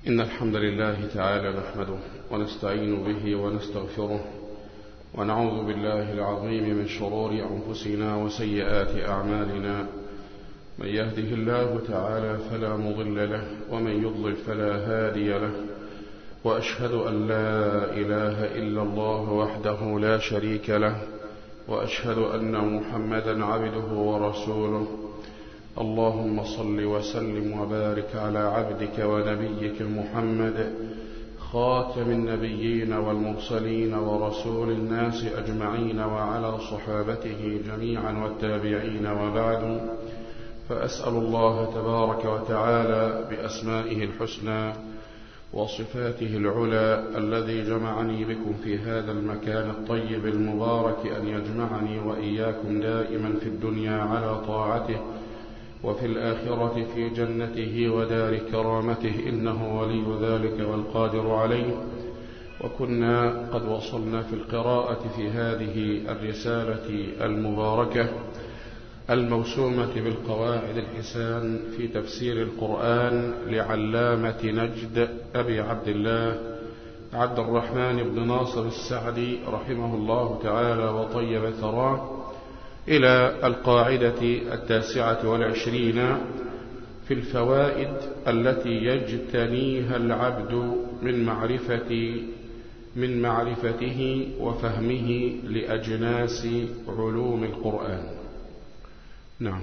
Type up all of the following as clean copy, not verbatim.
إن الحمد لله تعالى نحمده ونستعين به ونستغفره ونعوذ بالله العظيم من شرور أنفسنا وسيئات أعمالنا. من يهده الله تعالى فلا مضل له ومن يضلل فلا هادي له، وأشهد أن لا إله إلا الله وحده لا شريك له، وأشهد أن محمدا عبده ورسوله. اللهم صل وسلم وبارك على عبدك ونبيك محمد خاتم النبيين والمرسلين ورسول الناس أجمعين، وعلى صحابته جميعا والتابعين، وبعد، فأسأل الله تبارك وتعالى بأسمائه الحسنى وصفاته العلى الذي جمعني بكم في هذا المكان الطيب المبارك أن يجمعني وإياكم دائما في الدنيا على طاعته، وفي الآخرة في جنته ودار كرامته، إنه ولي ذلك والقادر عليه. وكنا قد وصلنا في القراءة في هذه الرسالة المباركة الموسومة بالقواعد الحسان في تفسير القرآن لعلامة نجد أبي عبد الله عبد الرحمن بن ناصر السعدي رحمه الله تعالى وطيب ثراه، إلى القاعدة 29 في الفوائد التي يجتنيها العبد من معرفته وفهمه لأجناس علوم القرآن. نعم.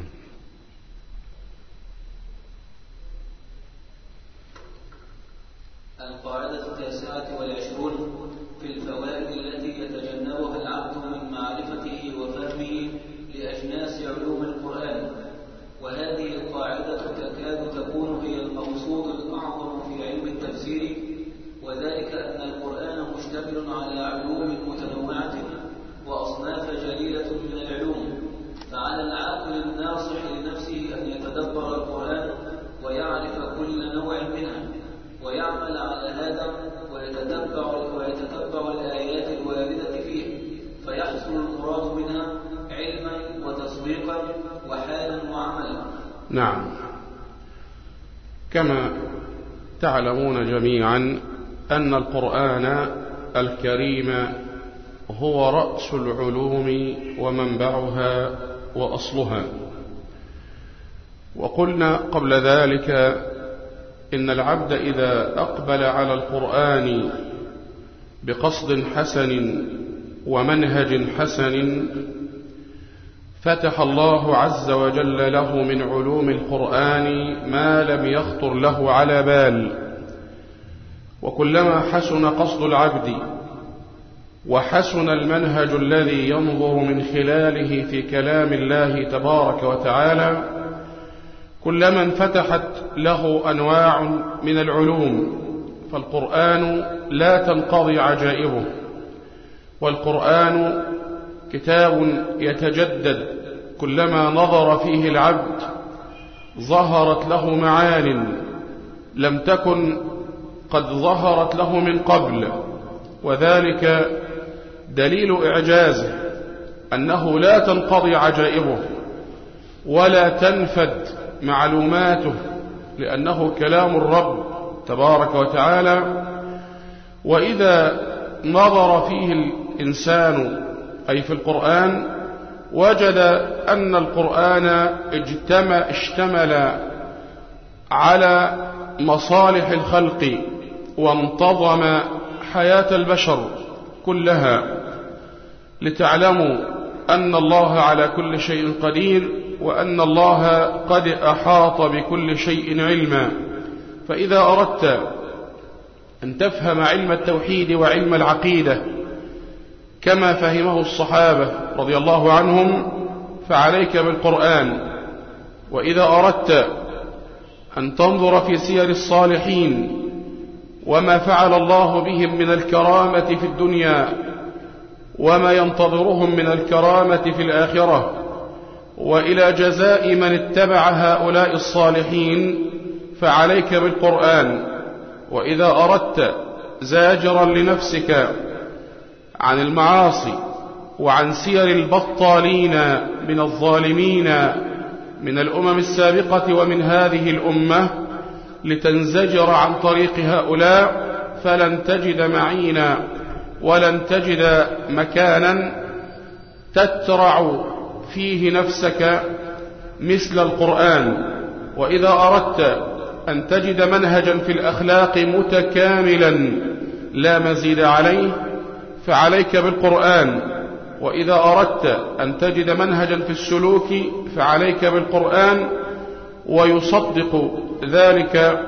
القاعدة 29 في الفوائد التي يتجنبها العبد من معرفته وفهمه لأجناس علوم القرآن. وهذه القاعدة تكاد تكون هي المقصود الأعظم في علم التفسير، وذلك أن القرآن مشتمل على علوم متنوعة وأصناف جليلة من العلوم، فعلى العاقل الناصح لنفسه أن يتدبر القرآن ويعرف كل نوع منها ويعمل على هذا ويتتبع الآيات الواردة فيه، فيحصل المراد منها علما وتصديقا وحالا وعملا. نعم. كما تعلمون جميعا أن القرآن الكريم هو رأس العلوم ومنبعها وأصلها. وقلنا قبل ذلك إن العبد إذا أقبل على القرآن بقصد حسن ومنهج حسن فتح الله عز وجل له من علوم القرآن ما لم يخطر له على بال. وكلما حسن قصد العبد وحسن المنهج الذي ينظر من خلاله في كلام الله تبارك وتعالى، كلما انفتحت له أنواع من العلوم. فالقرآن لا تنقضي عجائبه، والقرآن كتاب يتجدد، كلما نظر فيه العبد ظهرت له معان لم تكن قد ظهرت له من قبل، وذلك دليل إعجازه أنه لا تنقضي عجائبه ولا تنفد معلوماته، لأنه كلام الرب تبارك وتعالى. وإذا نظر فيه الإنسان أي في القرآن وجد أن القرآن اشتمل على مصالح الخلق وانتظم حياة البشر كلها، لتعلموا أن الله على كل شيء قدير، وأن الله قد أحاط بكل شيء علما. فإذا أردت أن تفهم علم التوحيد وعلم العقيدة كما فهمه الصحابة رضي الله عنهم فعليك بالقرآن. وإذا أردت أن تنظر في سير الصالحين وما فعل الله بهم من الكرامة في الدنيا وما ينتظرهم من الكرامة في الآخرة، وإلى جزاء من اتبع هؤلاء الصالحين، فعليك بالقرآن. وإذا أردت زاجرا لنفسك عن المعاصي وعن سير البطالين من الظالمين من الأمم السابقة ومن هذه الأمة، لتنزجر عن طريق هؤلاء فلن تجد معينا ولن تجد مكانا تترع فيه نفسك مثل القرآن. وإذا أردت أن تجد منهجا في الأخلاق متكاملا لا مزيد عليه فعليك بالقرآن، وإذا أردت أن تجد منهجا في السلوك فعليك بالقرآن. ويصدق ذلك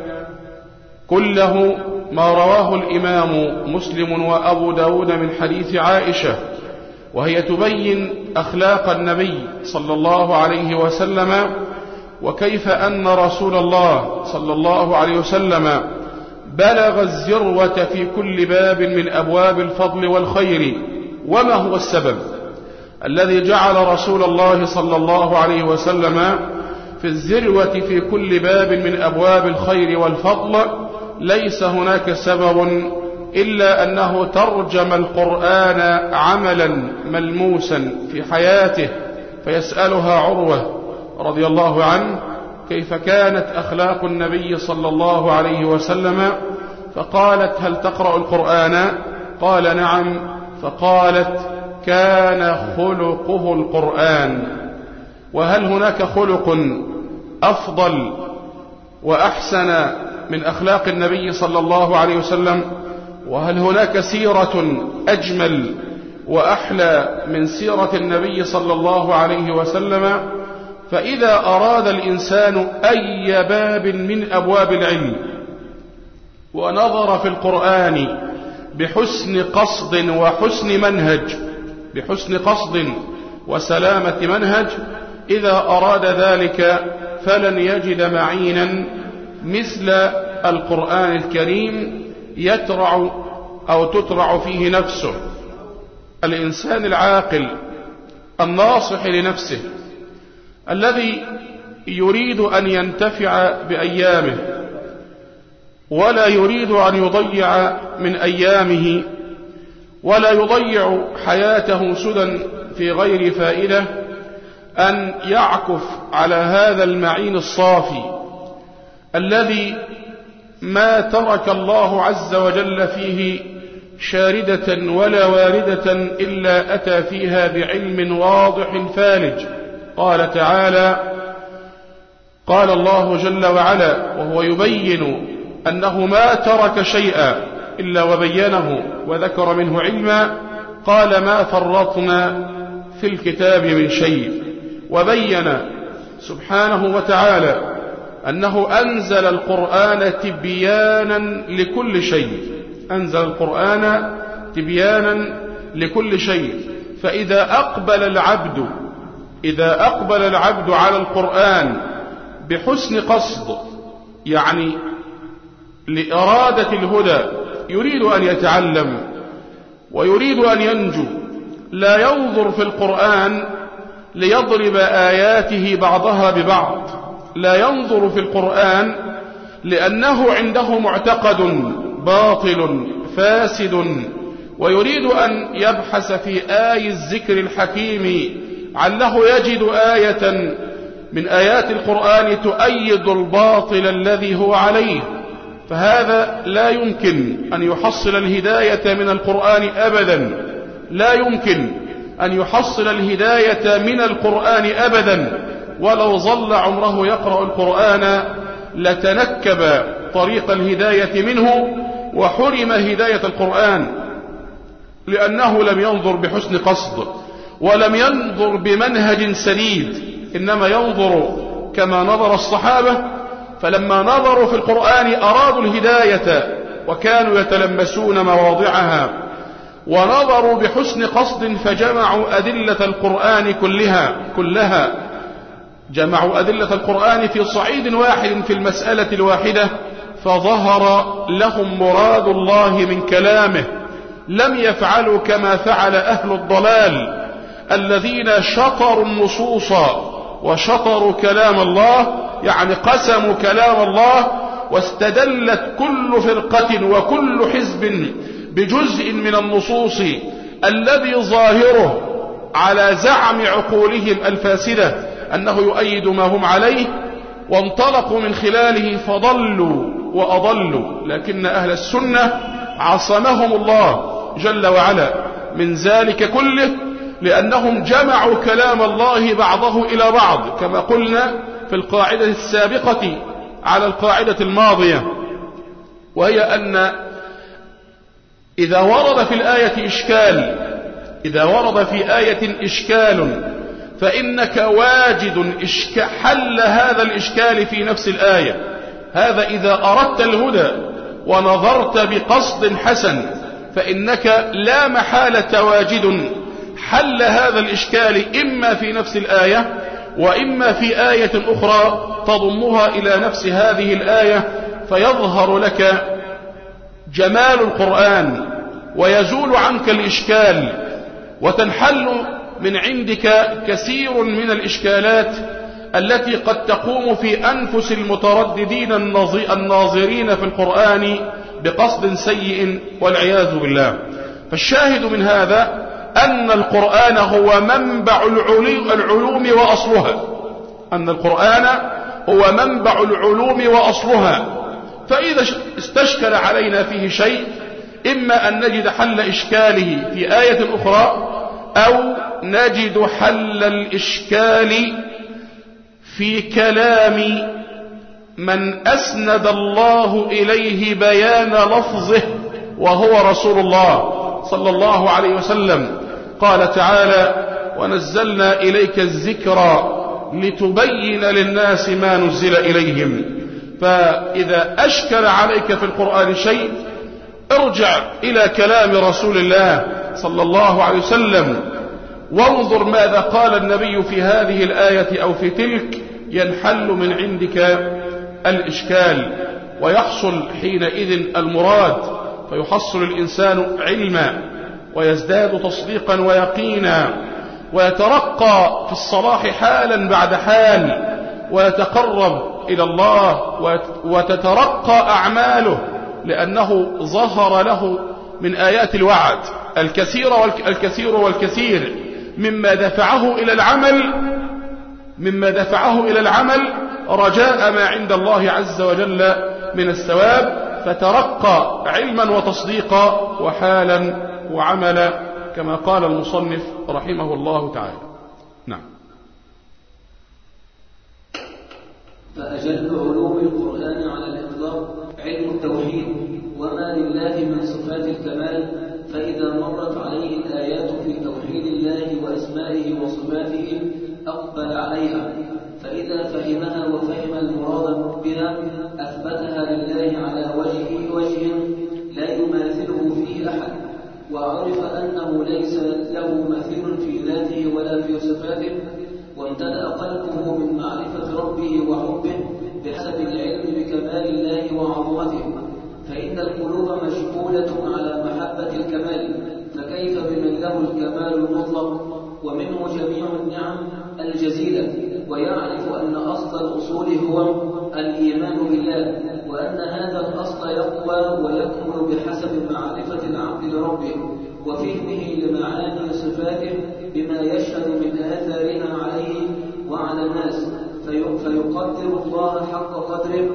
كله ما رواه الإمام مسلم وأبو داود من حديث عائشة، وهي تبين أخلاق النبي صلى الله عليه وسلم، وكيف أن رسول الله صلى الله عليه وسلم بلغ الذروة في كل باب من أبواب الفضل والخير. وما هو السبب الذي جعل رسول الله صلى الله عليه وسلم في الذروة في كل باب من أبواب الخير والفضل؟ ليس هناك سبب إلا أنه ترجم القرآن عملا ملموسا في حياته. فيسألها عروة رضي الله عنه كيف كانت أخلاق النبي صلى الله عليه وسلم، فقالت هل تقرأ القرآن؟ قال نعم. فقالت كان خلقه القرآن. وهل هناك خلق أفضل وأحسن من أخلاق النبي صلى الله عليه وسلم؟ وهل هناك سيرة أجمل وأحلى من سيرة النبي صلى الله عليه وسلم؟ فإذا أراد الإنسان أي باب من أبواب العلم ونظر في القرآن بحسن قصد وحسن منهج، بحسن قصد وسلامة منهج، إذا أراد ذلك فلن يجد معينا مثل القرآن الكريم يترع أو تترع فيه نفسه. الإنسان العاقل الناصح لنفسه الذي يريد أن ينتفع بأيامه ولا يريد أن يضيع من أيامه ولا يضيع حياته سدى في غير فائدة، أن يعكف على هذا المعين الصافي الذي ما ترك الله عز وجل فيه شاردة ولا واردة إلا أتى فيها بعلم واضح فالج. قال تعالى: قال الله جل وعلا وهو يبين أنه ما ترك شيئا إلا وبينه وذكر منه علما، قال: ما فرطنا في الكتاب من شيء. وبين سبحانه وتعالى أنه أنزل القرآن تبيانا لكل شيء، أنزل القرآن تبيانا لكل شيء. فإذا أقبل العبد على القرآن بحسن قصد، يعني لإرادة الهدى، يريد أن يتعلم ويريد أن ينجو، لا ينظر في القرآن ليضرب آياته بعضها ببعض، لا ينظر في القرآن لأنه عنده معتقد باطل فاسد ويريد أن يبحث في آي الذكر الحكيم عله يجد آية من آيات القرآن تؤيد الباطل الذي هو عليه، فهذا لا يمكن أن يحصل الهداية من القرآن أبدا، لا يمكن أن يحصل الهداية من القرآن أبدا. ولو ظل عمره يقرأ القرآن لتنكب طريق الهداية منه وحرم هداية القرآن، لأنه لم ينظر بحسن قصد ولم ينظر بمنهج سديد، إنما ينظر كما نظر الصحابة، فلما نظروا في القرآن أرادوا الهداية وكانوا يتلمسون مواضعها، ونظروا بحسن قصد فجمعوا أدلة القرآن كلها جمعوا أدلة القرآن في صعيد واحد في المسألة الواحدة، فظهر لهم مراد الله من كلامه. لم يفعلوا كما فعل أهل الضلال الذين شطروا النصوص وشطروا كلام الله، يعني قسموا كلام الله، واستدلت كل فرقة وكل حزب بجزء من النصوص الذي ظاهره على زعم عقولهم الفاسدة أنه يؤيد ما هم عليه، وانطلقوا من خلاله فضلوا وأضلوا، لكن أهل السنة عصمهم الله جل وعلا من ذلك كله، لأنهم جمعوا كلام الله بعضه إلى بعض، كما قلنا في القاعدة السابقة على القاعدة الماضية، وهي أن إذا ورد في الآية إشكال فإنك واجد حل هذا الإشكال في نفس الآية. هذا إذا أردت الهدى ونظرت بقصد حسن، فإنك لا محالة واجد حل هذا الإشكال إما في نفس الآية وإما في آية أخرى تضمها إلى نفس هذه الآية، فيظهر لك جمال القرآن ويزول عنك الإشكال، وتنحل من عندك كثير من الإشكالات التي قد تقوم في أنفس المترددين الناظرين في القرآن بقصد سيء والعياذ بالله. فالشاهد من هذا أن القرآن هو منبع العلوم وأصلها. فإذا استشكل علينا فيه شيء، إما أن نجد حل إشكاله في آية أخرى، أو نجد حل الإشكال في كلام من أسند الله إليه بيان لفظه، وهو رسول الله صلى الله عليه وسلم. قال تعالى: ونزلنا إليك الذكر لتبين للناس ما نزل إليهم. فإذا أشكل عليك في القرآن شيء، ارجع إلى كلام رسول الله صلى الله عليه وسلم، وانظر ماذا قال النبي في هذه الآية أو في تلك، ينحل من عندك الإشكال، ويحصل حينئذ المراد، فيحصل الإنسان علما ويزداد تصديقا ويقينا، ويترقى في الصلاح حالا بعد حال، ويتقرب إلى الله وتترقى أعماله، لأنه ظهر له من آيات الوعد الكثير والكثير مما دفعه إلى العمل رجاء ما عند الله عز وجل من الثواب، فترقى علما وتصديقا وحالا وعملا، كما قال المصنف رحمه الله تعالى. نعم. فأجل علوم القرآن على الإطلاق علم التوحيد وما لله من صفات الكمال، فإذا مرت عليه الآيات في توحيد الله وأسمائه وصفاته أقبل عليها، فإذا فهمها وفهم المراد بها أثبتها لله على وجه لا يماثله فيه أحد، وعرف أنه ليس له مثيل في ذاته ولا في صفاته، وامتلأ قلبه من معرفة ربه وحبه بحسب العلم بكمال الله وعظمته، فإن القلوب مشغولة على محبة الكمال، فكيف بمن له الكمال المطلق ومنه جميع النعم الجزيلة، ويعرف أن أصل الأصول هو الإيمان بالله، وأن هذا الأصل يقوى ويكمل بحسب معرفة العبد لربه وفهمه لمعاني صفاته بما يشهد من آثارها عليه وعلى الناس، فيقدر الله حق قدره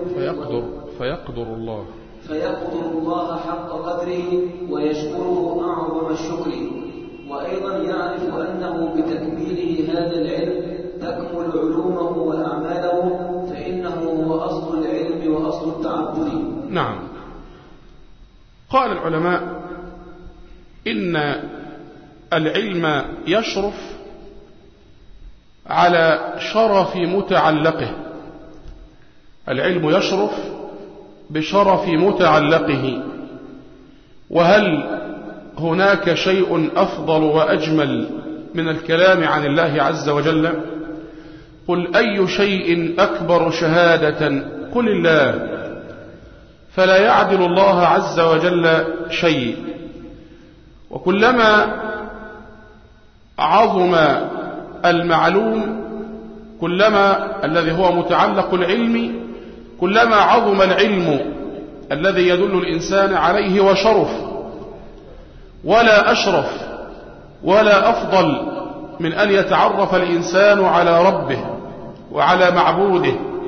فيقدر الله حق قدره ويشكره أعظم الشكر، وأيضا يعرف أنه بتكميله هذا العلم تكمل علومه وأعماله، فإنه هو أصل العلم وأصل التعبد. نعم. قال العلماء إن العلم يشرف على شرف متعلقه، العلم يشرف بشرف متعلقه. وهل هناك شيء أفضل وأجمل من الكلام عن الله عز وجل؟ قل أي شيء أكبر شهادة؟ قل الله، فلا يعدل الله عز وجل شيء. وكلما عظم المعلوم، كلما الذي هو متعلق العلم، كلما عظم العلم الذي يدل الإنسان عليه وشرف. ولا أشرف ولا أفضل من أن يتعرف الإنسان على ربه وعلى معبوده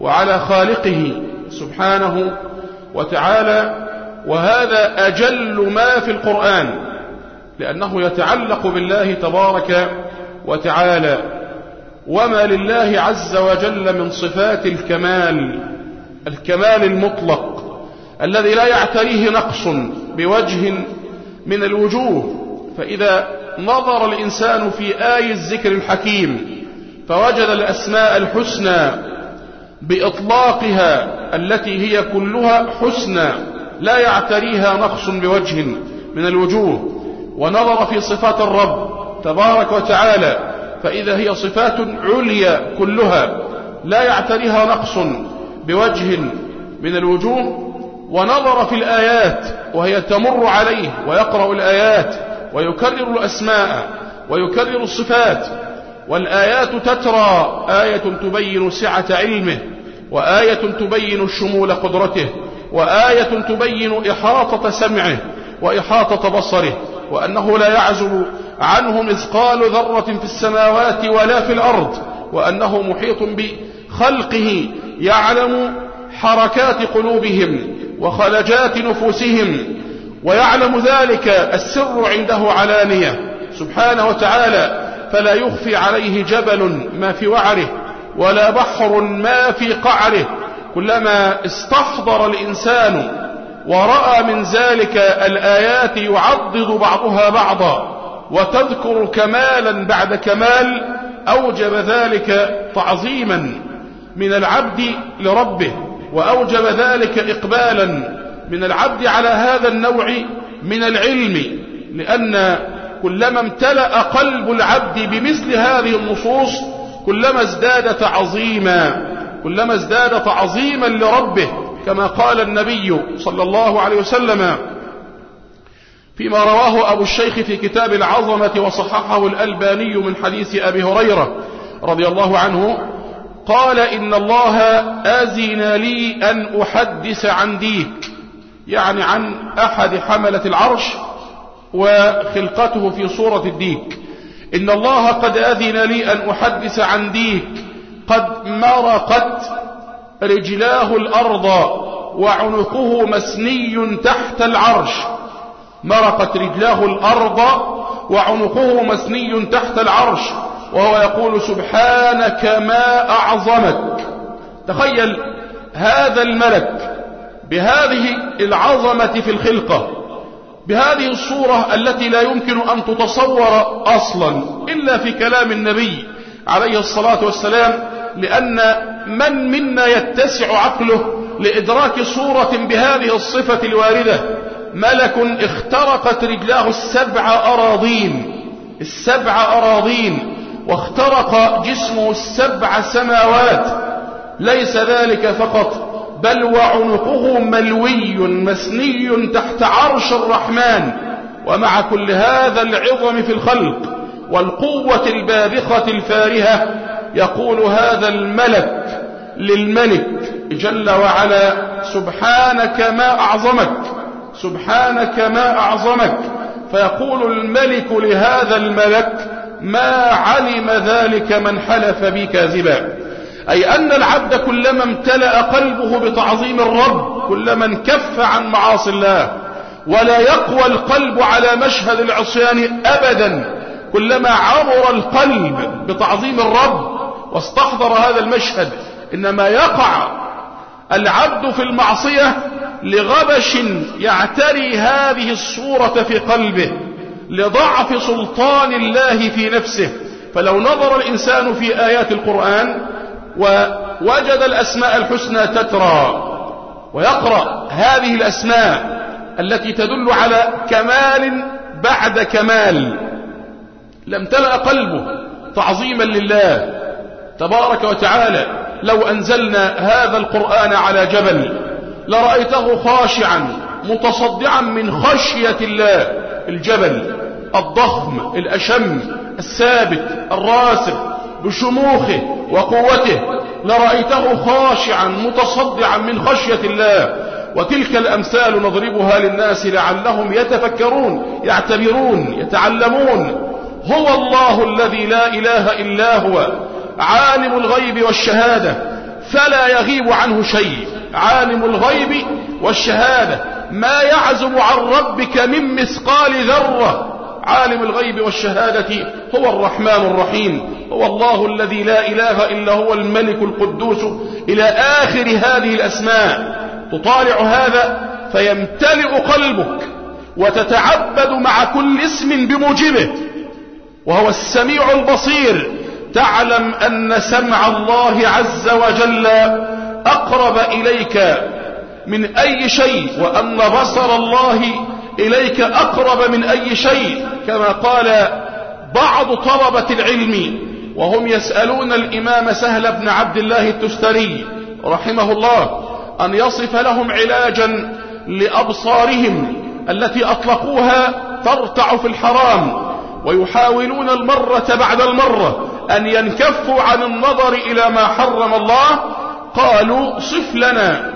وعلى خالقه سبحانه وتعالى، وهذا أجل ما في القرآن، لأنه يتعلق بالله تبارك وتعالى. وما لله عز وجل من صفات الكمال المطلق الذي لا يعتريه نقص بوجه من الوجوه. فإذا نظر الإنسان في آي الذكر الحكيم فوجد الأسماء الحسنى بإطلاقها التي هي كلها حسنى لا يعتريها نقص بوجه من الوجوه، ونظر في صفات الرب تبارك وتعالى فإذا هي صفات عليا كلها لا يعتريها نقص بوجه من الوجوه، ونظر في الآيات وهي تمر عليه ويقرأ الآيات ويكرر الأسماء ويكرر الصفات، والآيات تترى، آية تبين سعة علمه، وآية تبين شمول قدرته، وآية تبين إحاطة سمعه وإحاطة بصره، وأنه لا يعزب عنه مثقال ذرة في السماوات ولا في الأرض، وأنه محيط بخلقه يعلم حركات قلوبهم وخلجات نفوسهم، ويعلم ذلك السر عنده علانية سبحانه وتعالى، فلا يخفي عليه جبل ما في وعره ولا بحر ما في قعره. كلما استحضر الإنسان ورأى من ذلك الآيات يعضد بعضها بعضا وتذكر كمالا بعد كمال، أوجب ذلك تعظيما من العبد لربه، وأوجب ذلك إقبالا من العبد على هذا النوع من العلم، لأن كلما امتلأ قلب العبد بمثل هذه النصوص كلما ازداد تعظيما لربه، كما قال النبي صلى الله عليه وسلم فيما رواه أبو الشيخ في كتاب العظمة وصححه الألباني من حديث أبي هريرة رضي الله عنه قال: إن الله أذن لي أن أحدث عن ديك، يعني عن أحد حملة العرش وخلقته في صورة الديك. إن الله قد أذن لي أن أحدث عن ديك قد مرقت رجلاه الأرض وعنقه مسني تحت العرش. مرقت رجلاه الأرض وعنقه مسني تحت العرش، وهو يقول: سبحانك ما أعظمك. تخيل هذا الملك بهذه العظمة في الخلقة، بهذه الصورة التي لا يمكن أن تتصور أصلا إلا في كلام النبي عليه الصلاة والسلام، لأن من منا يتسع عقله لإدراك صورة بهذه الصفة الواردة؟ ملك اخترقت رجلاه السبع أراضين واخترق جسمه 7 سماوات. ليس ذلك فقط، بل وعنقه ملوي مسني تحت عرش الرحمن. ومع كل هذا العظم في الخلق والقوة البابخة الفارهة يقول هذا الملك للملك جل وعلا: سبحانك ما أعظمك، سبحانك ما أعظمك. فيقول الملك لهذا الملك: ما علم ذلك من حلف بي كاذبا. أي أن العبد كلما امتلأ قلبه بتعظيم الرب كلما انكف عن معاصي الله، ولا يقوى القلب على مشهد العصيان أبدا. كلما عمر القلب بتعظيم الرب واستحضر هذا المشهد، إنما يقع العبد في المعصية لغبش يعتري هذه الصورة في قلبه، لضعف سلطان الله في نفسه. فلو نظر الإنسان في آيات القرآن ووجد الأسماء الحسنى تترى ويقرأ هذه الأسماء التي تدل على كمال بعد كمال، لامتلأ قلبه تعظيما لله تبارك وتعالى. لو أنزلنا هذا القرآن على جبل لرأيته خاشعا متصدعا من خشية الله. الجبل الضخم الأشم الثابت الراسخ بشموخه وقوته، لرأيته خاشعا متصدعا من خشية الله. وتلك الأمثال نضربها للناس لعلهم يتفكرون، يعتبرون، يتعلمون. هو الله الذي لا إله إلا هو، عالم الغيب والشهادة، فلا يغيب عنه شيء، عالم الغيب والشهادة، ما يعزب عن ربك من مثقال ذرة. عالم الغيب والشهادة هو الرحمن الرحيم، هو الله الذي لا إله إلا هو الملك القدوس إلى آخر هذه الأسماء. تطالع هذا فيمتلئ قلبك وتتعبد مع كل اسم بموجبه، وهو السميع البصير. تعلم أن سمع الله عز وجل أقرب إليك من أي شيء، وأن بصر الله إليك أقرب من أي شيء، كما قال بعض طلبة العلم وهم يسألون الإمام سهل بن عبد الله التستري رحمه الله أن يصف لهم علاجا لأبصارهم التي أطلقوها ترتع في الحرام، ويحاولون المرة بعد المرة أن ينكفوا عن النظر إلى ما حرم الله. قالوا صف لنا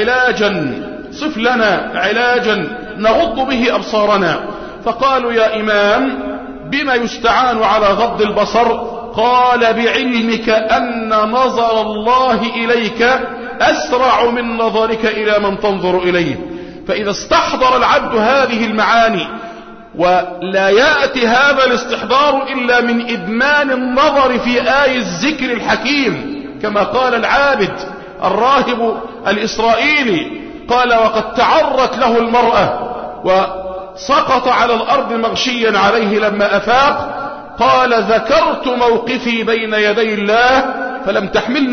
علاجا نغض به أبصارنا. فقالوا يا إمام بما يستعان على غض البصر؟ قال بعلمك أن نظر الله إليك أسرع من نظرك إلى من تنظر إليه. فإذا استحضر العبد هذه المعاني، ولا يأتي هذا الاستحضار إلا من إدمان النظر في آي الذكر الحكيم، كما قال العابد الراهب الإسرائيلي، قال وقد تعرت له المرأة وسقط على الأرض مغشيا عليه لما أفاق، قال ذكرت موقفي بين يدي الله فلم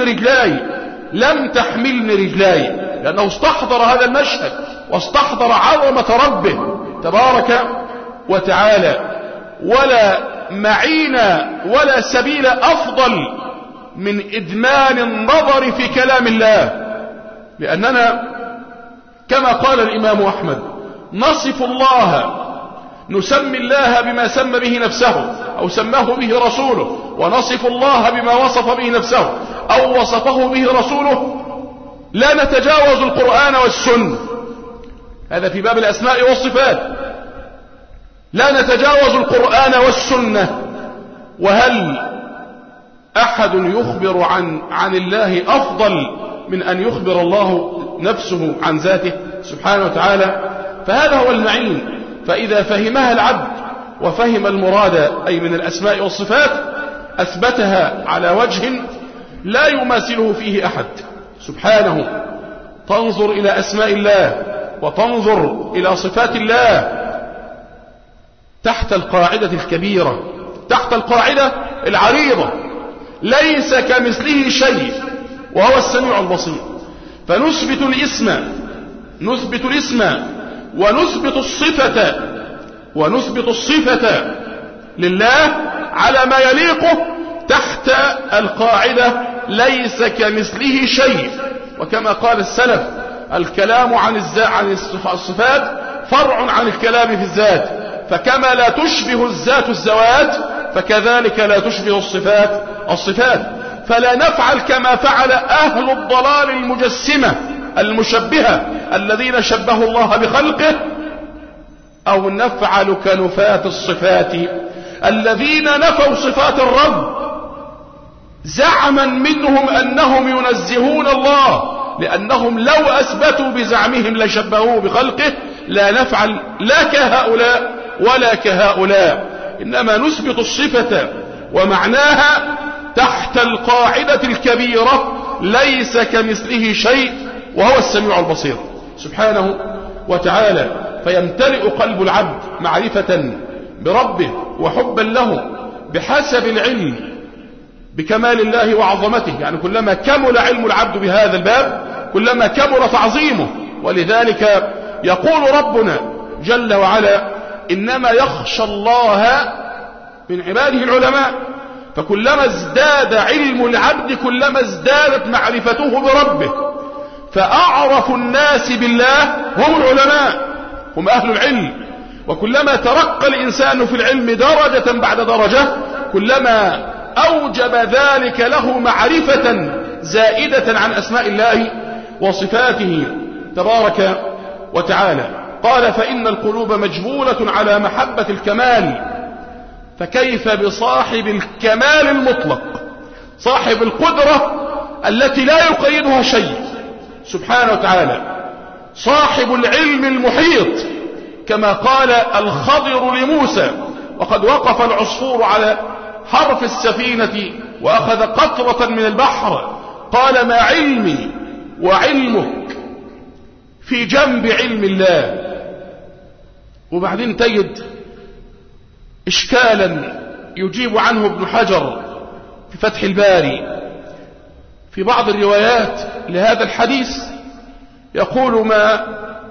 تحملني رجلاي، لأنه استحضر هذا المشهد واستحضر عظمة ربه تبارك وتعالى. ولا معين ولا سبيل أفضل من إدمان النظر في كلام الله، لأننا كما قال الإمام أحمد نصف الله، نسمي الله بما سمى به نفسه أو سماه به رسوله، ونصف الله بما وصف به نفسه أو وصفه به رسوله، لا نتجاوز القرآن والسنة. هذا في باب الأسماء والصفات، لا نتجاوز القرآن والسنة. وهل أحد يخبر عن الله أفضل من أن يخبر الله نفسه عن ذاته سبحانه وتعالى؟ فهذا هو المعين. فإذا فهمها العبد وفهم المراد أي من الأسماء والصفات أثبتها على وجه لا يماثله فيه أحد سبحانه. تنظر إلى أسماء الله وتنظر إلى صفات الله تحت القاعدة الكبيرة، تحت القاعدة العريضة، ليس كمثله شيء وهو السميع البصير. فنثبت الاسم ونثبت الصفة لله على ما يليقه تحت القاعدة ليس كمثله شيء. وكما قال السلف الكلام عن الصفات فرع عن الكلام في الذات، فكما لا تشبه الذات الذوات فكذلك لا تشبه الصفات. فلا نفعل كما فعل أهل الضلال المجسمة المشبهة الذين شبهوا الله بخلقه، أو نفعل كنفاة الصفات الذين نفوا صفات الرب زعما منهم أنهم ينزهون الله، لأنهم لو أثبتوا بزعمهم لشبهوه بخلقه. لا نفعل لا كهؤلاء ولا كهؤلاء، إنما نثبت الصفة ومعناها تحت القاعدة الكبيرة ليس كمثله شيء وهو السميع البصير سبحانه وتعالى. فيمتلئ قلب العبد معرفة بربه وحبا له بحسب العلم بكمال الله وعظمته. يعني كلما كمل علم العبد بهذا الباب كلما كمل تعظيمه. ولذلك يقول ربنا جل وعلا إنما يخشى الله من عباده العلماء. فكلما ازداد علم العبد كلما ازدادت معرفته بربه. فأعرف الناس بالله هم العلماء، هم أهل العلم. وكلما ترقى الإنسان في العلم درجة بعد درجة كلما أوجب ذلك له معرفة زائدة عن أسماء الله وصفاته تبارك وتعالى. قال فإن القلوب مجبولة على محبة الكمال، فكيف بصاحب الكمال المطلق صاحب القدرة التي لا يقيدها شيء سبحانه وتعالى، صاحب العلم المحيط، كما قال الخضر لموسى: وقد وقف العصفور على حرف السفينة وأخذ قطرة من البحر قال: ما علمي وعلمك في جنب علم الله. وبعدين تجد إشكالا يجيب عنه ابن حجر في فتح الباري في بعض الروايات لهذا الحديث، يقول: ما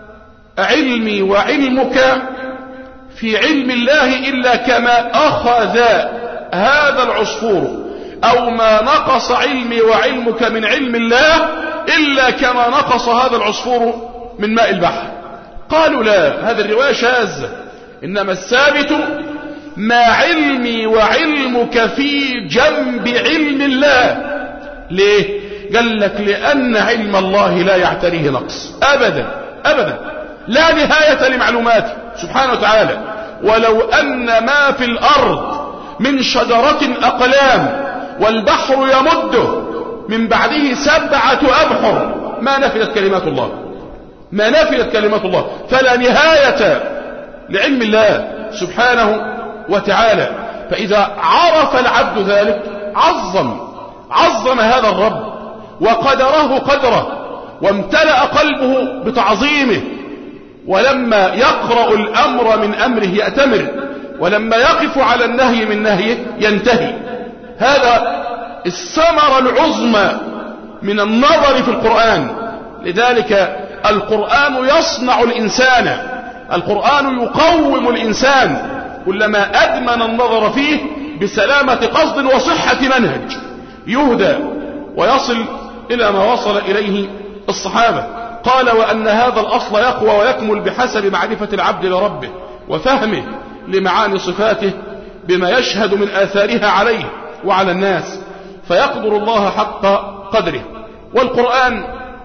علمي وعلمك في علم الله إلا كما أخذ هذا العصفور، أو ما نقص علمي وعلمك من علم الله إلا كما نقص هذا العصفور من ماء البحر. قالوا: لا، هذه الرواية شاذة، إنما الثابت ما علمي وعلمك في جنب علم الله. ليه؟ قال لك: لأن علم الله لا يعتريه نقص أبدا أبدا، لا نهاية لمعلوماته سبحانه وتعالى. ولو أن ما في الأرض من شجرة أقلام والبحر يمده من بعده 7 أبحر ما نفذت كلمات الله، ما نفذت كلمات الله. فلا نهاية لعلم الله سبحانه وتعالى. فإذا عرف العبد ذلك عظم هذا الرب وقدره قدره، وامتلأ قلبه بتعظيمه، ولما يقرأ الأمر من أمره يأتمر، ولما يقف على النهي من نهيه ينتهي. هذا الثمرة العظمى من النظر في القرآن. لذلك القرآن يصنع الإنسان، القرآن يقوم الإنسان كلما أدمن النظر فيه بسلامة قصد وصحة منهج، يهدى ويصل إلى ما وصل إليه الصحابة. قال: وأن هذا الأصل يقوى ويكمل بحسب معرفة العبد لربه وفهمه لمعاني صفاته بما يشهد من آثارها عليه وعلى الناس، فيقدر الله حق قدره. والقرآن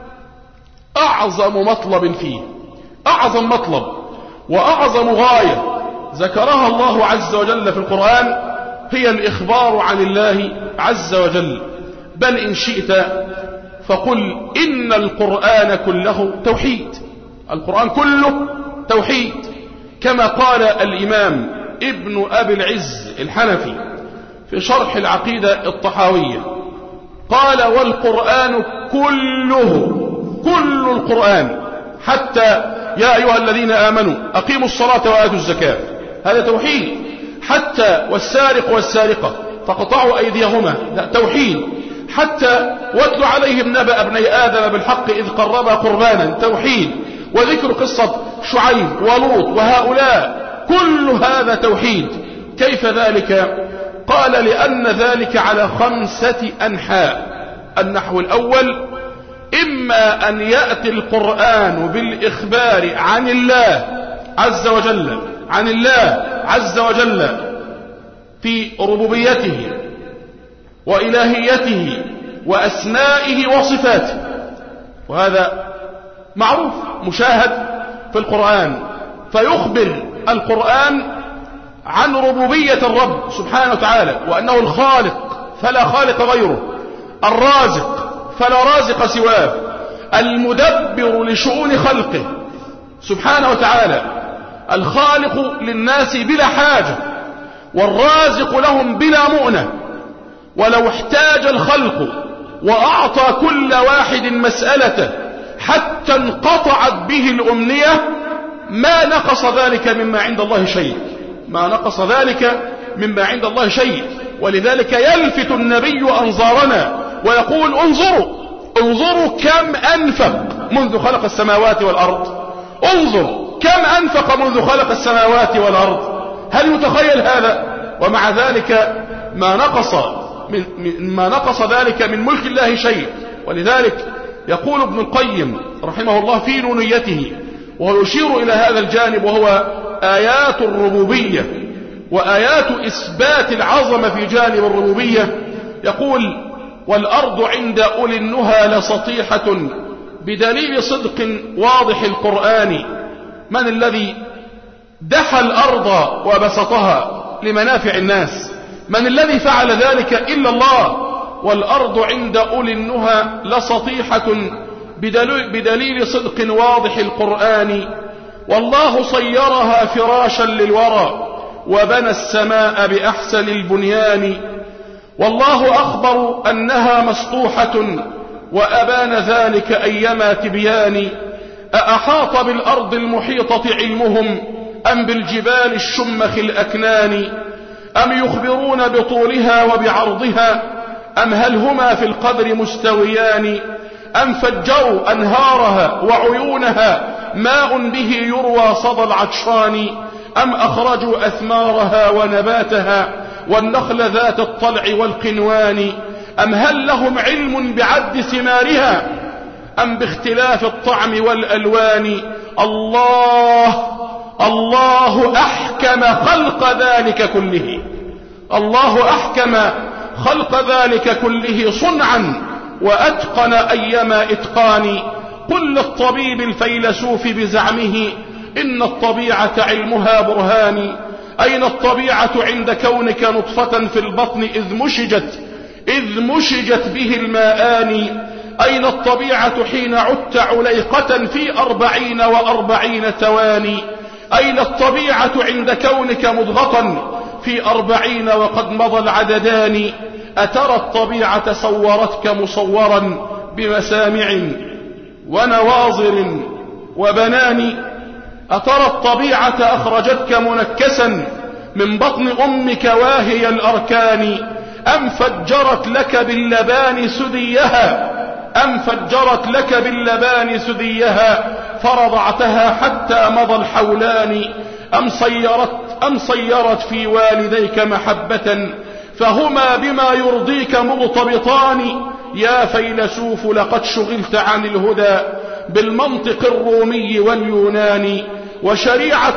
أعظم مطلب فيه، أعظم مطلب وأعظم غاية ذكرها الله عز وجل في القرآن هي الإخبار عن الله عز وجل. بل إن شئت فقل إن القرآن كله توحيد، القرآن كله توحيد، كما قال الإمام ابن أبي العز الحنفي في شرح العقيدة الطحاوية، قال: والقرآن كله، كل القرآن، حتى يا أيها الذين آمنوا أقيموا الصلاة وآتوا الزكاة، هذا توحيد، حتى والسارق والسارقة فقطعوا أيديهما، لا توحيد، حتى واتل عليهم نبأ ابني آدم بالحق إذ قربا قربانا، توحيد، وذكر قصة شعيب ولوط وهؤلاء، كل هذا توحيد. كيف ذلك؟ قال: لأن ذلك على 5 أنحاء. النحو الأول: إما أن يأتي القرآن بالإخبار عن الله عز وجل، عن الله عز وجل في ربوبيته وإلهيته وأسمائه وصفاته، وهذا معروف مشاهد في القرآن، فيخبر القرآن عن ربوبية الرب سبحانه وتعالى، وأنه الخالق فلا خالق غيره، الرازق فلا رازق سواه، المدبر لشؤون خلقه سبحانه وتعالى، الخالق للناس بلا حاجة، والرازق لهم بلا مؤنة. ولو احتاج الخلق وأعطى كل واحد مسألته حتى انقطعت به الأمنية ما نقص ذلك مما عند الله شيء، ما نقص ذلك مما عند الله شيء. ولذلك يلفت النبي أنظارنا ويقول: انظروا كم أنفق منذ خلق السماوات والأرض، انظر كم أنفق منذ خلق السماوات والأرض. هل يتخيل هذا؟ ومع ذلك ما نقص ذلك من ملك الله شيء. ولذلك يقول ابن القيم رحمه الله في نونيته، وهو يشير إلى هذا الجانب، وهو آيات الربوبية وآيات إثبات العظمة في جانب الربوبية، يقول: والأرض عند أولي النهى لسطيحة بدليل صدق واضح القرآن. من الذي دحى الأرض وبسطها لمنافع الناس؟ من الذي فعل ذلك إلا الله؟ والأرض عند أولي النهى لسطيحة بدليل صدق واضح القرآن. والله صيرها فراشا للورى وبنى السماء بأحسن البنيان. والله أخبر أنها مسطوحة وأبان ذلك أيما تبيان. أأحاط بالأرض المحيطة علمهم أم بالجبال الشمخ الأكنان؟ أم يخبرون بطولها وبعرضها أم هل هما في القدر مستويان؟ أم فجروا أنهارها وعيونها ماء به يروى صدى العطشان؟ أم أخرجوا أثمارها ونباتها والنخل ذات الطلع والقنوان؟ أم هل لهم علم بعد ثمارها أم باختلاف الطعم والألوان؟ الله أحكم خلق ذلك كله، الله أحكم خلق ذلك كله صنعا وأتقن أيما إتقان. قل للطبيب الفيلسوف بزعمه إن الطبيعة علمها برهان. أين الطبيعة عند كونك نطفة في البطن إذ مشجت به الماءان؟ أين الطبيعة حين عدت عليقة في 40 ثواني؟ أين الطبيعة عند كونك مضغة في 40 وقد مضى العددان؟ أترى الطبيعة صورتك مصورا بمسامع ونواظر وبنان؟ أترى الطبيعة أخرجتك منكسا من بطن أمك واهي الأركان؟ أم فجرت لك باللبان سديها فرضعتها حتى مضى الحولان؟ أم صيرت في والديك محبة فهما بما يرضيك مغتبطان؟ يا فيلسوف لقد شغلت عن الهدى بالمنطق الرومي واليوناني. وشريعة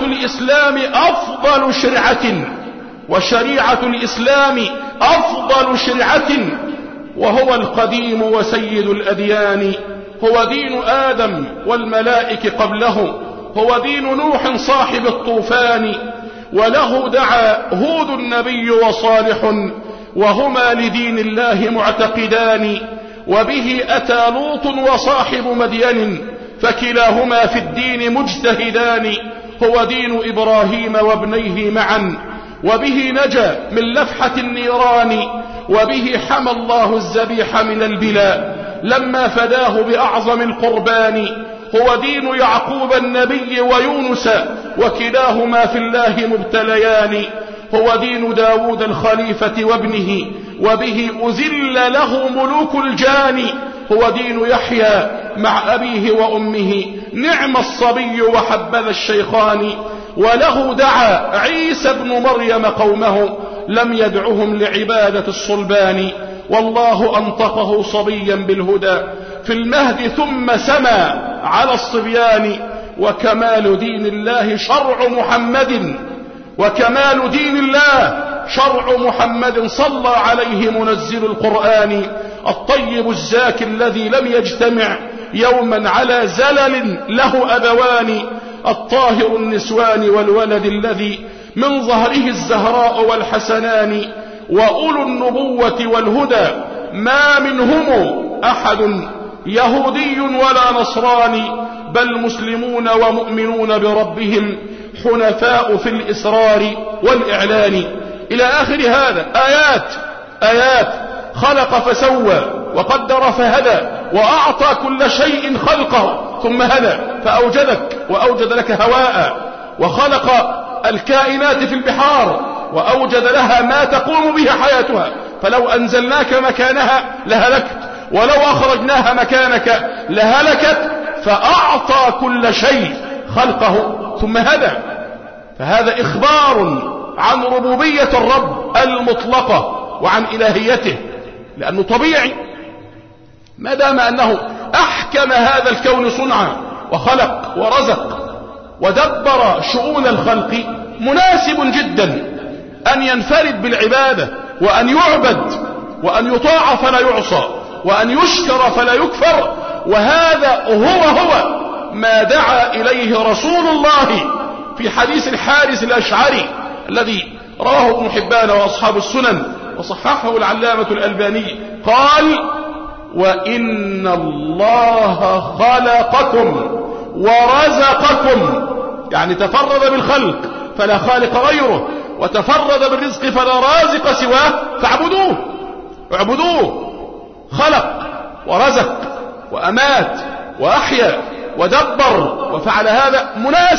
الإسلام أفضل شرعة وهو القديم وسيد الأديان. هو دين آدم والملائك قبله، هو دين نوح صاحب الطوفان، وله دعا هود النبي وصالح وهما لدين الله معتقدان. وبه أتى لوط وصاحب مدين فكلاهما في الدين مجتهدان. هو دين إبراهيم وابنيه معا وبه نجا من لفحة النيران. وبه حمى الله الذبيح من البلاء لما فداه بأعظم القربان. هو دين يعقوب النبي ويونس وكلاهما في الله مبتليان. هو دين داود الخليفة وابنه وبه أذل له ملوك الجان. هو دين يحيى مع أبيه وأمه نعم الصبي وحبذا الشيخان. وله دعا عيسى ابن مريم قومه لم يدعهم لعبادة الصلبان. والله أنطقه صبيا بالهدى في المهد ثم سمى على الصبيان. وكمال دين الله شرع محمد صلى عليه منزل القرآن. الطيب الزاكي الذي لم يجتمع يوما على زلل له أبوان. الطاهر النسوان والولد الذي من ظهره الزهراء والحسنان. وأولو النبوة والهدى ما منهم أحد يهودي ولا نصراني بل مسلمون ومؤمنون بربهم حنفاء في الإسرار والإعلان. إلى آخر هذا آيات خلق فسوى وقدر فهدى وأعطى كل شيء خلقه ثم هدى فأوجدك وأوجد لك هواء وخلق الكائنات في البحار وأوجد لها ما تقوم به حياتها. فلو أنزلناك مكانها لهلكت ولو أخرجناها مكانك لهلكت. فأعطى كل شيء خلقه ثم هدى. فهذا إخبار عن ربوبية الرب المطلقة وعن إلهيته، لأنه طبيعي ما دام أنه أحكم هذا الكون صنعا وخلق ورزق ودبر شؤون الخلق، مناسب جدا أن ينفرد بالعبادة وأن يعبد وأن يطاع فلا يعصى وأن يشكر فلا يكفر. وهذا هو ما دعا إليه رسول الله في حديث الحارث الأشعري الذي رواه ابن حبان وأصحاب السنن وصححه العلامة الألباني. قال وإن الله خلقكم ورزقكم، يعني تفرد بالخلق فلا خالق غيره، وتفرد بالرزق فلا رازق سواه، فاعبدوه، اعبدوه. خلق ورزق وأمات وأحيا ودبر، وفعل هذا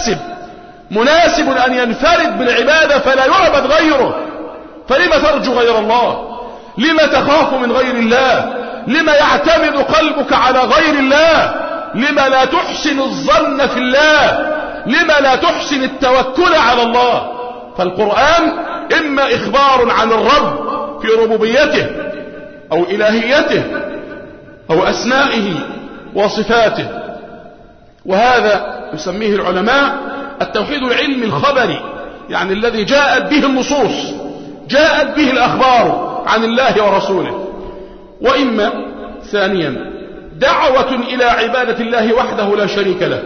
مناسب أن ينفرد بالعبادة فلا يعبد غيره. فلما ترجو غير الله؟ لما تخاف من غير الله؟ لما يعتمد قلبك على غير الله؟ لما لا تحسن الظن في الله؟ لما لا تحسن التوكل على الله؟ فالقرآن إما إخبار عن الرب في ربوبيته أو إلهيته أو أسمائه وصفاته، وهذا يسميه العلماء التوحيد العلمي الخبري، يعني الذي جاءت به النصوص، جاءت به الأخبار عن الله ورسوله. وإما ثانيا دعوة إلى عبادة الله وحده لا شريك له،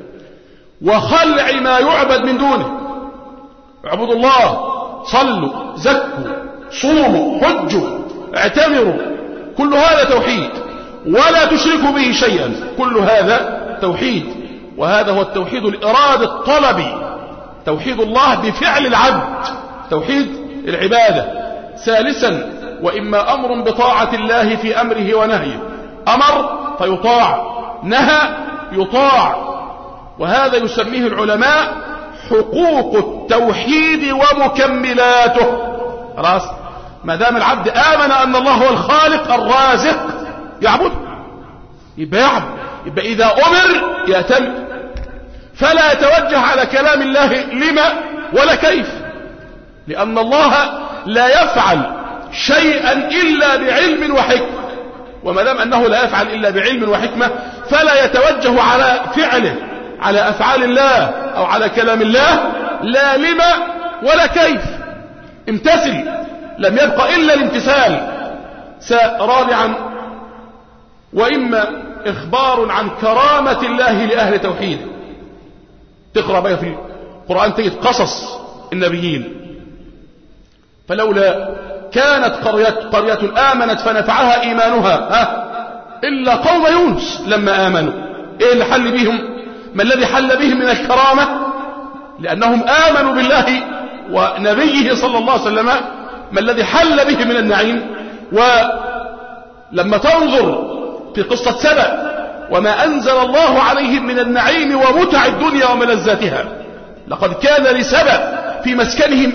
وخلع ما يعبد من دونه. اعبدوا الله، صلوا، زكوا، صوموا، حجوا، اعتمروا، كل هذا توحيد، ولا تشركوا به شيئا، كل هذا توحيد. وهذا هو التوحيد الإرادة الطلبي، توحيد الله بفعل العبد، توحيد العبادة. ثالثا وإما أمر بطاعة الله في أمره ونهيه، أمر فيطاع، نهى يطاع، وهذا يسميه العلماء حقوق التوحيد ومكملاته. خلاص، ما دام العبد آمن أن الله هو الخالق الرازق يعبده، يبقى يعبد، يبقى إذا أمر يأتمر، فلا يتوجه على كلام الله لما ولا كيف، لأن الله لا يفعل شيئا إلا بعلم وحكمة، وما دام أنه لا يفعل إلا بعلم وحكمة فلا يتوجه على فعله، على أفعال الله أو على كلام الله، لا لما ولا كيف. امتثل، لم يبقى إلا الامتثال. رابعا وإما إخبار عن كرامة الله لأهل توحيده. تقرأ بقى في القرآن تجد قصص النبيين، فلولا كانت قرية آمنت فنفعها إيمانها إلا قوم يونس لما آمنوا. إيه اللي حل بهم؟ ما الذي حل بهم من الكرامة؟ لأنهم آمنوا بالله ونبيه صلى الله عليه وسلم. ما الذي حل به من النعيم؟ ولما تنظر في قصة سبأ وما أنزل الله عليهم من النعيم ومتع الدنيا وملذاتها، لقد كان لسبأ في مسكنهم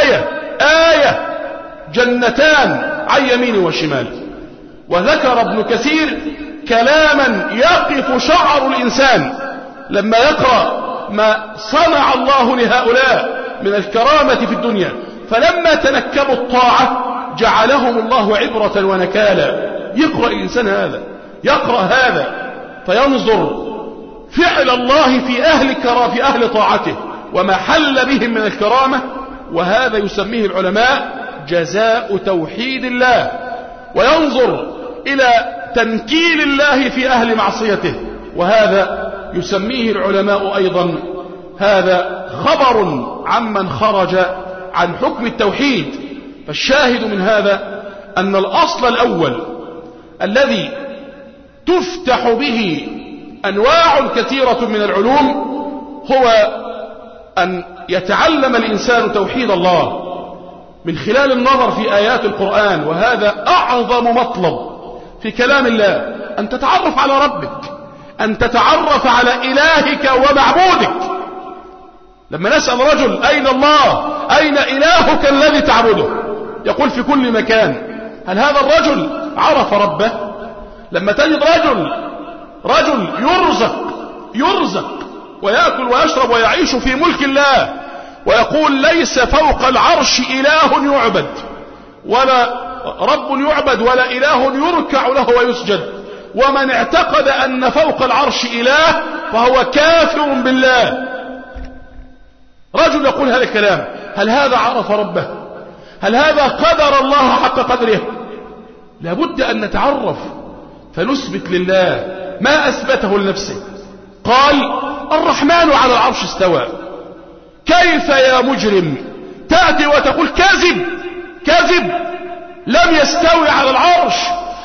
آية جنتان عن يمين وشمال. وذكر ابن كثير كلاما يقف شعر الإنسان لما يقرأ ما صنع الله لهؤلاء من الكرامة في الدنيا، فلما تنكبوا الطاعة جعلهم الله عبرة ونكالا. يقرأ الإنسان هذا، يقرأ هذا فينظر فعل الله في أهل طاعته وما حل بهم من الكرامة، وهذا يسميه العلماء جزاء توحيد الله. وينظر إلى تنكيل الله في أهل معصيته، وهذا يسميه العلماء أيضا هذا خبر عمن خرج عن حكم التوحيد. فالشاهد من هذا أن الأصل الأول الذي تفتح به أنواع كثيرة من العلوم هو أن يتعلم الإنسان توحيد الله من خلال النظر في آيات القرآن، وهذا أعظم مطلب في كلام الله، أن تتعرف على ربك، أن تتعرف على إلهك ومعبودك. لما نسأل رجل أين الله، أين إلهك الذي تعبده، يقول في كل مكان. هل هذا الرجل عرف ربه؟ لما تجد رجل يرزق ويأكل ويشرب ويعيش في ملك الله، ويقول ليس فوق العرش إله يعبد، ولا رب يعبد، ولا إله يركع له ويسجد، ومن اعتقد أن فوق العرش إله فهو كافر بالله. رجل يقول هذا الكلام، هل هذا عرف ربه؟ هل هذا قدر الله حق قدره؟ لابد أن نتعرف فنثبت لله ما أثبته لنفسه. قال الرحمن على العرش استوى. كيف يا مجرم تأتي وتقول كذب، لم يستوي على العرش،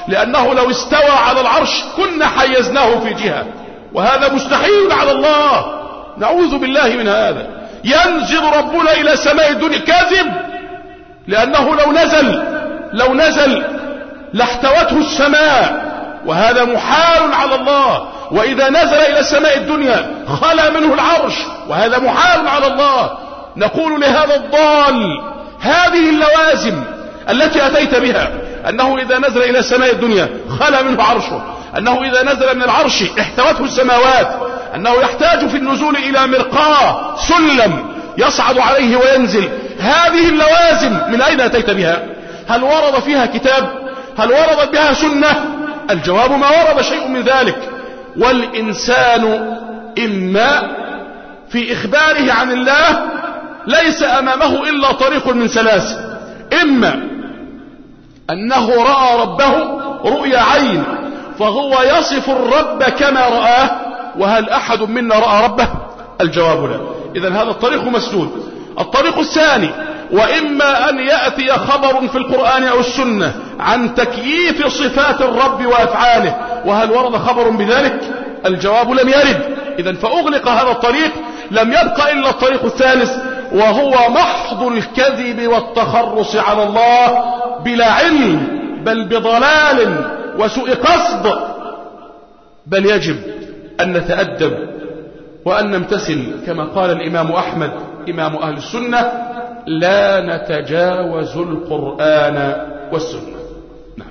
لأنه لو استوى على العرش كنا حيزناه في جهة، وهذا مستحيل على الله، نعوذ بالله من هذا. ينزل ربنا إلى سماء الدنيا، كاذب، لأنه لو نزل لاحتوته السماء، وهذا محال على الله. وإذا نزل إلى سماء الدنيا خلى منه العرش، وهذا محال على الله. نقول لهذا الضال هذه اللوازم التي أتيت بها، أنه إذا نزل إلى سماء الدنيا خلى منه عرشه، أنه إذا نزل من العرش احتوته السماوات، أنه يحتاج في النزول إلى مرقاة سلم يصعد عليه وينزل. هذه اللوازم من أين أتيت بها؟ هل ورد فيها كتاب؟ هل وردت بها سنة؟ الجواب ما ورد شيء من ذلك. والإنسان إما في إخباره عن الله ليس أمامه إلا طريق من ثلاث: إما أنه رأى ربه رؤيا عين فهو يصف الرب كما رآه، وهل أحد منا رأى ربه؟ الجواب لا. إذن هذا الطريق مسدود. الطريق الثاني: وإما أن يأتي خبر في القرآن أو السنة عن تكييف صفات الرب وأفعاله، وهل ورد خبر بذلك؟ الجواب لم يرد. إذن فأغلق هذا الطريق، لم يبقى إلا الطريق الثالث، وهو محض الكذب والتخرص على الله بلا علم، بل بضلال وسوء قصد. بل يجب أن نتأدب وأن نمتثل كما قال الإمام أحمد إمام أهل السنة: لا نتجاوز القرآن والسنة. نعم.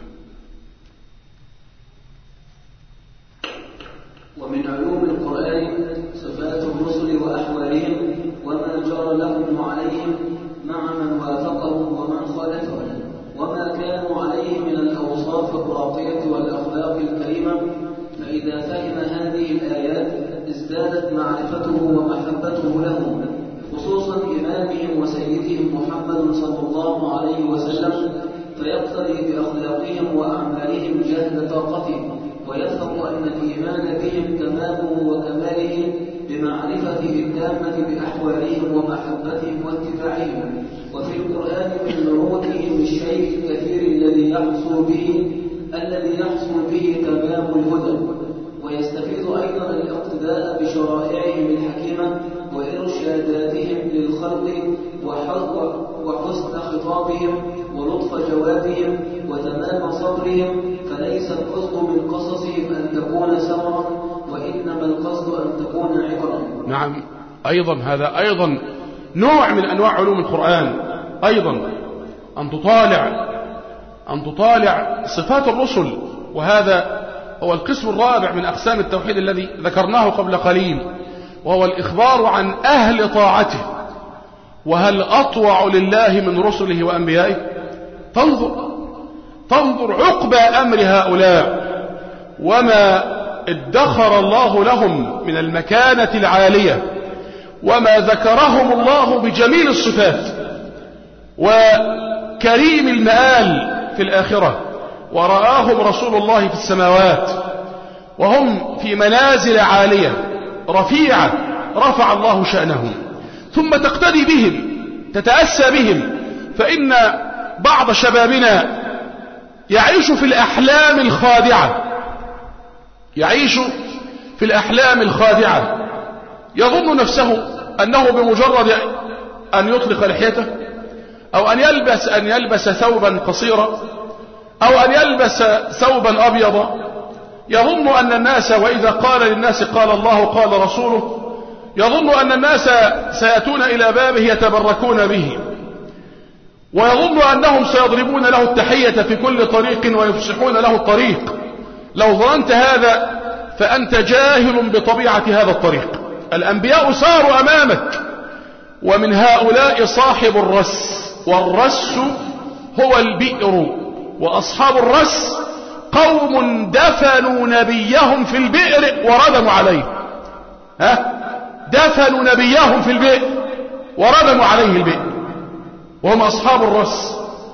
ومن علوم القرآن صفات الرسل وأحوالهم وما جرى لهم وعليهم مع من وافقهم ومن خالفهم، وما كانوا عليه من الأوصاف الراقية والأخلاق الكريمة. فإذا فهم هذه الآيات ازدادت معرفته ومحبته لهم، خصوصا إمامهم وسيدهم محمد صلى الله عليه وسلم، فيقتدي بأخلاقهم وأعمالهم جهد طاقته، ويفهم أن الإيمان بهم تمامه وكماله بمعرفته التامة بأحوالهم ومحبتهم واتباعهم. وفي القرآن من نعوتهم الشيء الكثير الذي يحصل به تمام الهدى، ويستفيد أيضا الاقتداء بشرائعهم الحكيمة وإرشاداتهم للخلق وحسن خطابهم ولطف جوابهم وتمام صبرهم. فليس القصد من قصصهم أن تكون سمرا، وإنما القصد أن تكون عبرا. نعم. أيضا هذا أيضا نوع من أنواع علوم القرآن، أيضا أن تطالع صفات الرسل، وهذا هو القسم الرابع من أقسام التوحيد الذي ذكرناه قبل قليل، وهو الإخبار عن أهل طاعته. وهل أطوع لله من رسله وأنبيائه؟ تنظر عقبى أمر هؤلاء وما ادخر الله لهم من المكانة العالية، وما ذكرهم الله بجميل الصفات وكريم المآل في الآخرة، ورآهم رسول الله في السماوات وهم في منازل عالية رفيعة رفع الله شأنهم. ثم تقتدي بهم، تتأسى بهم. فإن بعض شبابنا يعيش في الأحلام الخادعة، يظن نفسه أنه بمجرد أن يطلق لحيته أو أن يلبس ثوبا قصيرا أو أن يلبس ثوبا أبيضا، يظن أن الناس وإذا قال للناس قال الله قال رسوله، يظن أن الناس سيأتون إلى بابه يتبركون به، ويظن أنهم سيضربون له التحية في كل طريق ويفسحون له الطريق. لو ظننت هذا فأنت جاهل بطبيعة هذا الطريق. الأنبياء ساروا أمامك، ومن هؤلاء صاحب الرس، والرس هو البئر، وأصحاب الرس قوم دفنوا نبيهم في البئر وردموا عليه. دفنوا نبيهم في البئر وردموا عليه البئر، وهم أصحاب الرس.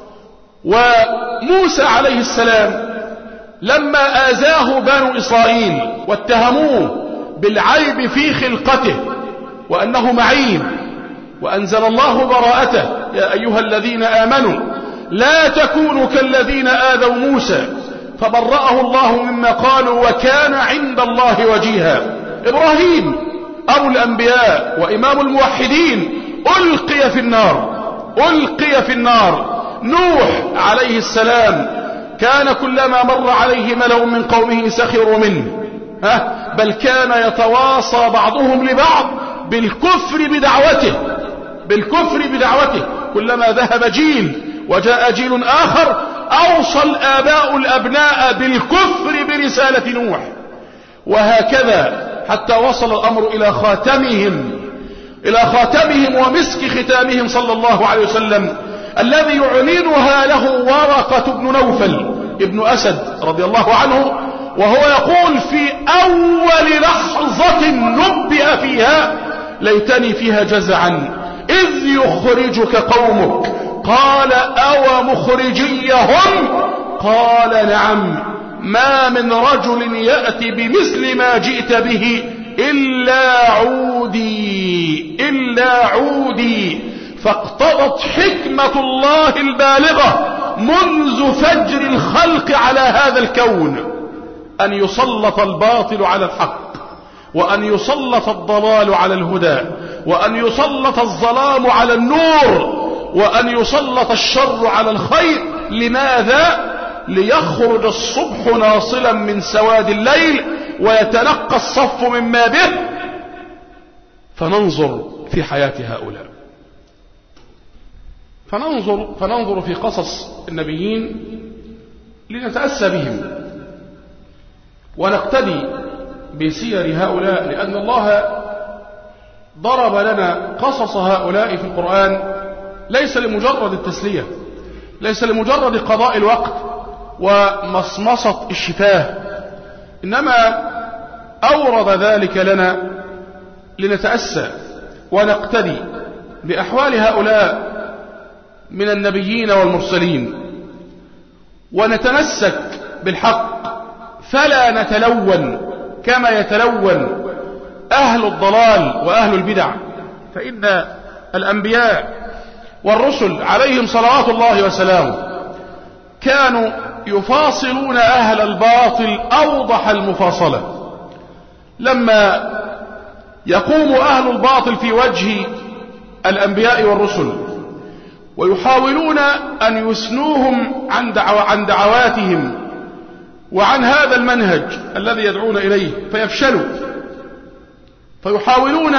وموسى عليه السلام لما آذاه بنو إسرائيل واتهموه بالعيب في خلقته وأنه معين، وأنزل الله براءته: يا أيها الذين آمنوا لا تكونوا كالذين آذوا موسى فبرأه الله مما قالوا وكان عند الله وجيها. إبراهيم أبو الأنبياء وإمام الموحدين ألقي في النار. نوح عليه السلام كان كلما مر عليه ملأ من قومه سخروا منه، بل كان يتواصى بعضهم لبعض بالكفر بدعوته. كلما ذهب جيل وجاء جيل آخر أوصى الآباء الأبناء بالكفر برسالة نوح، وهكذا حتى وصل الأمر إلى خاتمهم ومسك ختامهم صلى الله عليه وسلم، الذي يعلنها له ورقة بن نوفل ابن أسد رضي الله عنه، وهو يقول في أول لحظة نبئ فيها: ليتني فيها جزعا إذ يخرجك قومك. قال: أو مخرجيهم؟ قال: نعم، ما من رجل يأتي بمثل ما جئت به إلا عودي. فاقتضت حكمة الله البالغة منذ فجر الخلق على هذا الكون أن يسلط الباطل على الحق، وأن يسلط الضلال على الهدى، وأن يسلط الظلام على النور، وأن يسلط الشر على الخير. لماذا؟ ليخرج الصبح ناصلا من سواد الليل ويتلقى الصف مما به. فننظر في حياة هؤلاء، فننظر في قصص النبيين لنتأسى بهم ونقتدي بسير هؤلاء، لأن الله ضرب لنا قصص هؤلاء في القرآن ليس لمجرد التسلية، ليس لمجرد قضاء الوقت ومصمصة الشفاه، إنما أورد ذلك لنا لنتأسى ونقتدي بأحوال هؤلاء من النبيين والمرسلين، ونتمسك بالحق فلا نتلون كما يتلون أهل الضلال وأهل البدع. فإن الأنبياء والرسل عليهم صلوات الله وسلامه كانوا يفاصلون أهل الباطل أوضح المفاصلة. لما يقوم أهل الباطل في وجه الأنبياء والرسل ويحاولون أن يسنوهم عن دعواتهم وعن هذا المنهج الذي يدعون إليه فيفشلوا، فيحاولون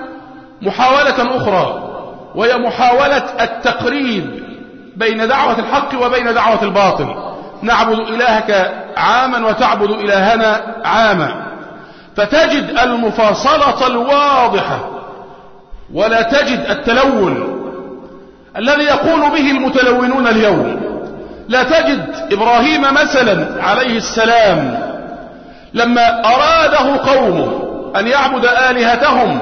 محاولة أخرى، وهي محاولة التقريب بين دعوة الحق وبين دعوة الباطل. نعبد إلهك عاما وتعبد إلهنا عاما، فتجد المفاصلة الواضحة ولا تجد التلون الذي يقول به المتلونون اليوم. لا تجد إبراهيم مثلا عليه السلام لما أراده قومه أن يعبد آلهتهم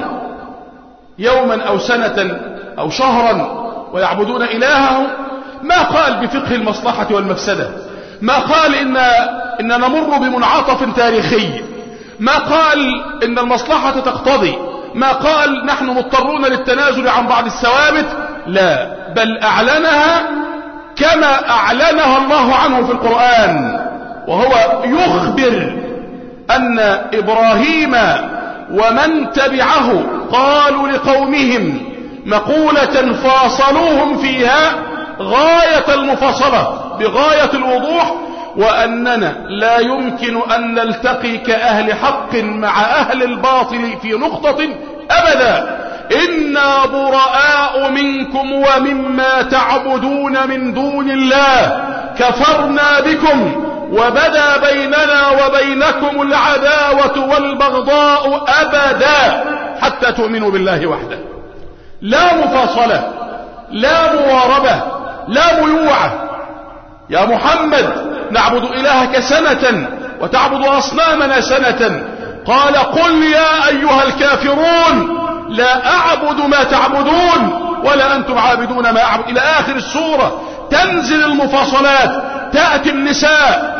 يوما أو سنة أو شهرا ويعبدون إلههم، ما قال بفقه المصلحة والمفسدة، ما قال إن نمر بمنعطف تاريخي، ما قال إن المصلحة تقتضي، ما قال نحن مضطرون للتنازل عن بعض الثوابت، لا، بل أعلنها كما أعلنها الله عنه في القرآن، وهو يخبر أن إبراهيم ومن تبعه قالوا لقومهم مقولة فاصلوهم فيها غاية المفاصلة بغاية الوضوح، وأننا لا يمكن أن نلتقي كأهل حق مع أهل الباطل في نقطة أبدا. إنا براء منكم ومما تعبدون من دون الله كفرنا بكم وبدا بيننا وبينكم العداوة والبغضاء أبدا حتى تؤمنوا بالله وحده. لا مفاصلة، لا مواربة، لا ميوعة. يا محمد نعبد إلهك سنة وتعبد أصنامنا سنة. قال قل يا أيها الكافرون لا أعبد ما تعبدون ولا أنتم عابدون ما أعبد، إلى آخر السورة. تنزل المفاصلات، تأتي النساء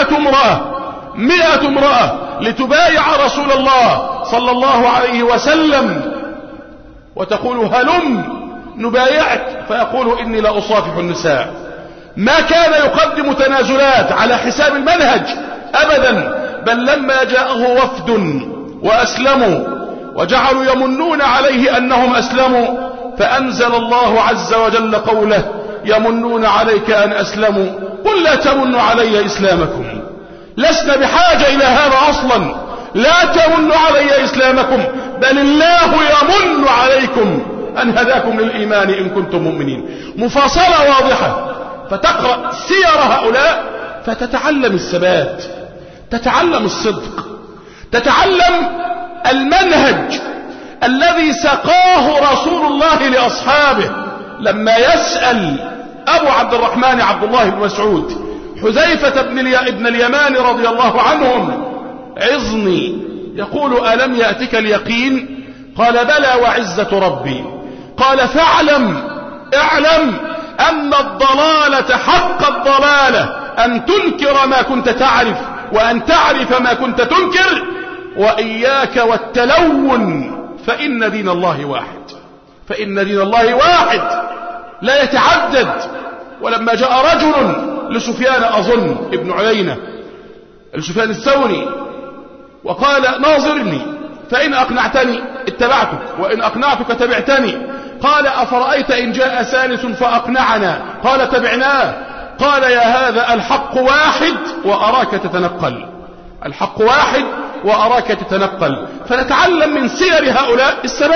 100 امرأة لتبايع رسول الله صلى الله عليه وسلم، وتقول هلم نبايعك، فيقول إني لا أصافح النساء. ما كان يقدم تنازلات على حساب المنهج أبدا، بل لما جاءه وفد وأسلموا وجعلوا يمنون عليه أنهم أسلموا، فأنزل الله عز وجل قوله: يمنون عليك أن أسلموا قل لا تمنوا علي إسلامكم، لسنا بحاجة إلى هذا أصلا، لا تمنوا علي إسلامكم بل الله يمن عليكم أن هداكم للإيمان إن كنتم مؤمنين. مفاصلة واضحة. فتقرأ سير هؤلاء فتتعلم الثبات، تتعلم الصدق، تتعلم المنهج الذي سقاه رسول الله لأصحابه. لما يسأل أبو عبد الرحمن عبد الله بن مسعود حذيفة ابن اليمان رضي الله عنهم: عظني، يقول: ألم يأتك اليقين؟ قال: بلى وعزة ربي. قال: فاعلم، اعلم أن الضلالة حق الضلالة أن تنكر ما كنت تعرف وأن تعرف ما كنت تنكر، وإياك والتلون، فإن دين الله واحد، فإن دين الله واحد لا يتعدد. ولما جاء رجل لسفيان أظن ابن عيينة لسفيان الثوري وقال: ناظرني فإن أقنعتني اتبعتك وإن أقنعتك تبعتني. قال: أفرأيت إن جاء ثالث فأقنعنا؟ قال: تبعناه. قال: يا هذا الحق واحد وأراك تتنقل، الحق واحد وأراك تتنقل. فنتعلم من سير هؤلاء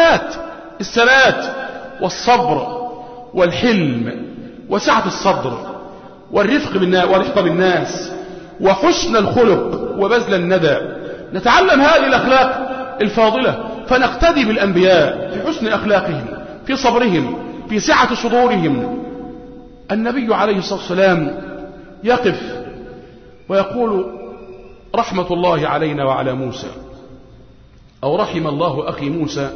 الثبات والصبر والحلم وسعة الصدر والرفق بالناس وحسن الخلق وبذل الندى. نتعلم هذه الأخلاق الفاضلة فنقتدي بالأنبياء في حسن أخلاقهم، في صبرهم، في سعة صدورهم. النبي عليه الصلاة والسلام يقف ويقول: رحمة الله علينا وعلى موسى، أو رحم الله أخي موسى،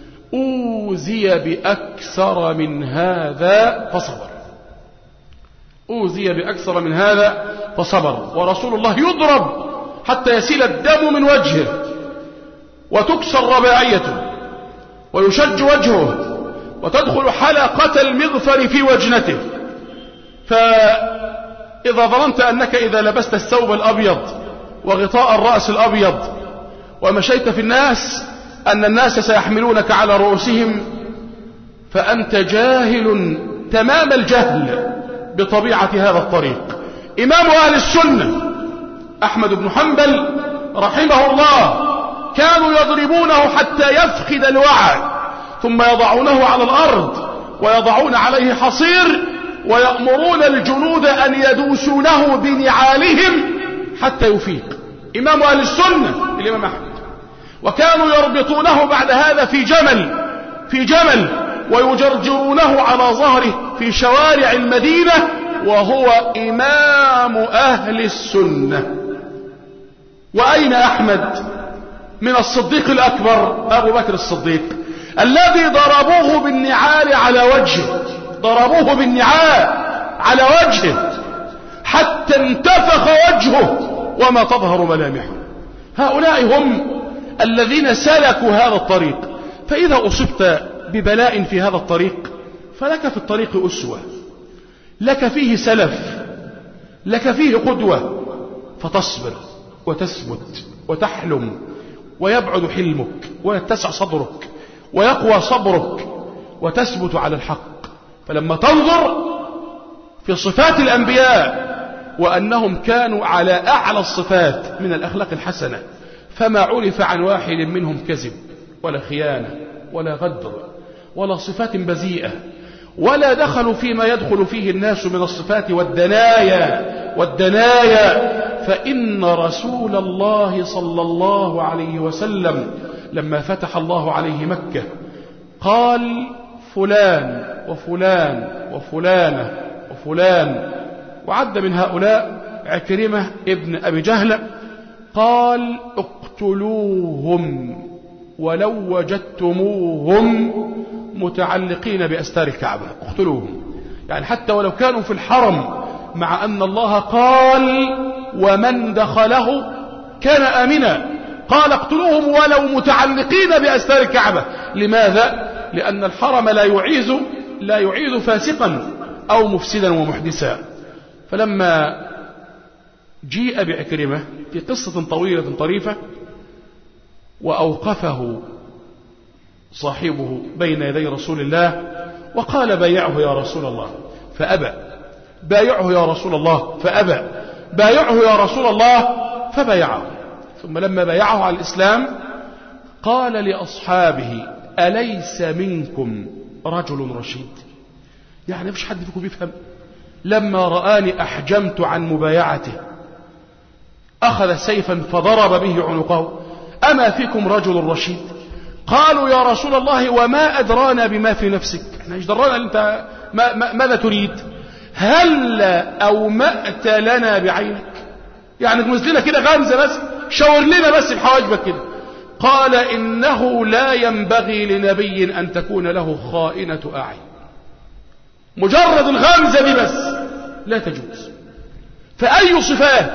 أوذي بأكثر من هذا فصبر، أوذي بأكثر من هذا فصبر. ورسول الله يضرب حتى يسيل الدم من وجهه وتكسر رباعيته ويشج وجهه وتدخل حلقة المغفر في وجنته. فإذا ظننت أنك إذا لبست الثوب الأبيض وغطاء الرأس الأبيض ومشيت في الناس أن الناس سيحملونك على رؤوسهم، فأنت جاهل تمام الجهل بطبيعة هذا الطريق. إمام أهل السنة أحمد بن حنبل رحمه الله كانوا يضربونه حتى يفقد الوعي، ثم يضعونه على الأرض ويضعون عليه حصير ويأمرون الجنود أن يدوسونه بنعالهم حتى يفيق. إمام أهل السنة الإمام أحمد. وكانوا يربطونه بعد هذا في جمل ويجرجرونه على ظهره في شوارع المدينة، وهو إمام أهل السنة. وأين أحمد من الصديق الأكبر أبو بكر الصديق الذي ضربوه بالنعال على وجهه، ضربوه بالنعال على وجهه حتى انتفخ وجهه وما تظهر ملامحه. هؤلاء هم الذين سلكوا هذا الطريق. فإذا أصبت ببلاء في هذا الطريق فلك في الطريق أسوة، لك فيه سلف، لك فيه قدوة، فتصبر وتثبت وتحلم ويبعد حلمك ويتسع صدرك ويقوى صبرك وتثبت على الحق. فلما تنظر في صفات الأنبياء وأنهم كانوا على أعلى الصفات من الأخلاق الحسنة، فما عرف عن واحد منهم كذب ولا خيانة ولا غدر ولا صفات بذيئة، ولا دخلوا فيما يدخل فيه الناس من الصفات والدنايا. فإن رسول الله صلى الله عليه وسلم لما فتح الله عليه مكة قال: فلان وفلان وفلانة وفلان، وعد من هؤلاء عكرمة ابن أبي جهل، قال: اقتلوهم ولو وجدتموهم متعلقين بأستار الكعبة، اقتلوهم، يعني حتى ولو كانوا في الحرم، مع أن الله قال: ومن دخله كان آمنا. قال: اقتلوهم ولو متعلقين بأستار الكعبة. لماذا؟ لأن الحرم لا يعيذ فاسقا أو مفسدا ومحدثا. فلما جيء بعكرمة في قصة طويلة طريفة وأوقفه صاحبه بين يدي رسول الله وقال بايعه يا رسول الله فأبى، بايعه يا رسول الله فأبى، بايعه يا رسول الله فبايعه. ثم لما بايعه على الإسلام قال لأصحابه أليس منكم رجل رشيد؟ يعني مفيش حد فيكم بيفهم؟ لما رآني أحجمت عن مبايعته أخذ سيفا فضرب به عنقه، أما فيكم رجل رشيد؟ قالوا يا رسول الله وما أدرانا بما في نفسك، احنا ايش درانا انت ماذا تريد؟ هل أومأت لنا بعينك؟ يعني تمز لنا كده غمزة بس، شاور لنا بس بحواجبك كده. قال إنه لا ينبغي لنبي أن تكون له خائنة أعين. مجرد الغمزة دي بس لا تجوز. فأي صفات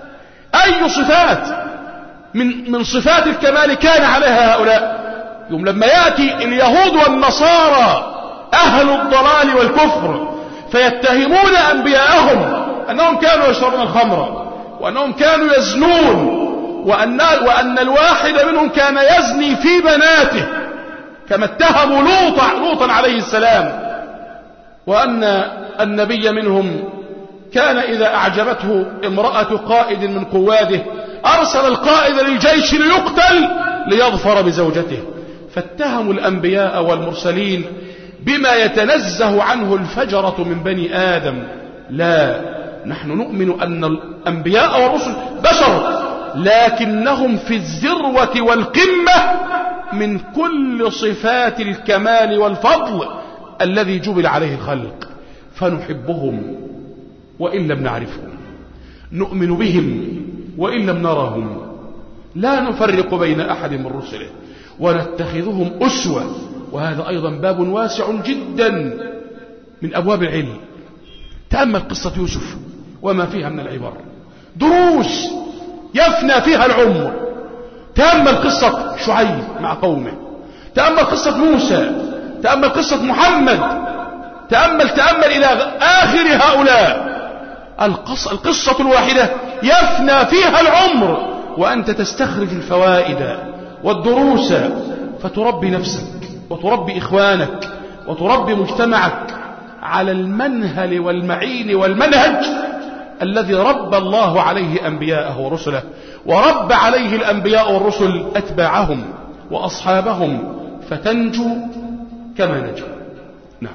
من صفات الكمال كان عليها هؤلاء؟ يوم لما يأتي اليهود والنصارى أهل الضلال والكفر فيتهمون أنبياءهم أنهم كانوا يشربون الخمر وأنهم كانوا يزنون وأن الواحد منهم كان يزني في بناته كما اتهموا لوطا عليه السلام، وأن النبي منهم كان إذا أعجبته امرأة قائد من قواده أرسل القائد للجيش ليقتل ليظفر بزوجته. فاتهموا الأنبياء والمرسلين بما يتنزه عنه الفجرة من بني آدم. لا، نحن نؤمن أن الأنبياء والرسل بشر، لكنهم في الذروة والقمة من كل صفات الكمال والفضل الذي جبل عليه الخلق، فنحبهم وإن لم نعرفهم، نؤمن بهم وإن لم نرهم، لا نفرق بين أحد من رسله، ونتخذهم أسوة. وهذا أيضا باب واسع جدا من أبواب العلم. تأمل قصة يوسف وما فيها من العبر، دروس يفنى فيها العمر. تأمل قصة شعيب مع قومه، تأمل قصة موسى، تأمل قصة محمد، تأمل إلى آخر هؤلاء. القصة الواحدة يفنى فيها العمر، وأنت تستخرج الفوائد والدروس فتربي نفسك وتربي إخوانك وتربي مجتمعك على المنهل والمعين والمنهج الذي ربى الله عليه أنبياءه ورسله، ورب عليه الأنبياء والرسل أتباعهم وأصحابهم، فتنجو كما نجوا. نعم.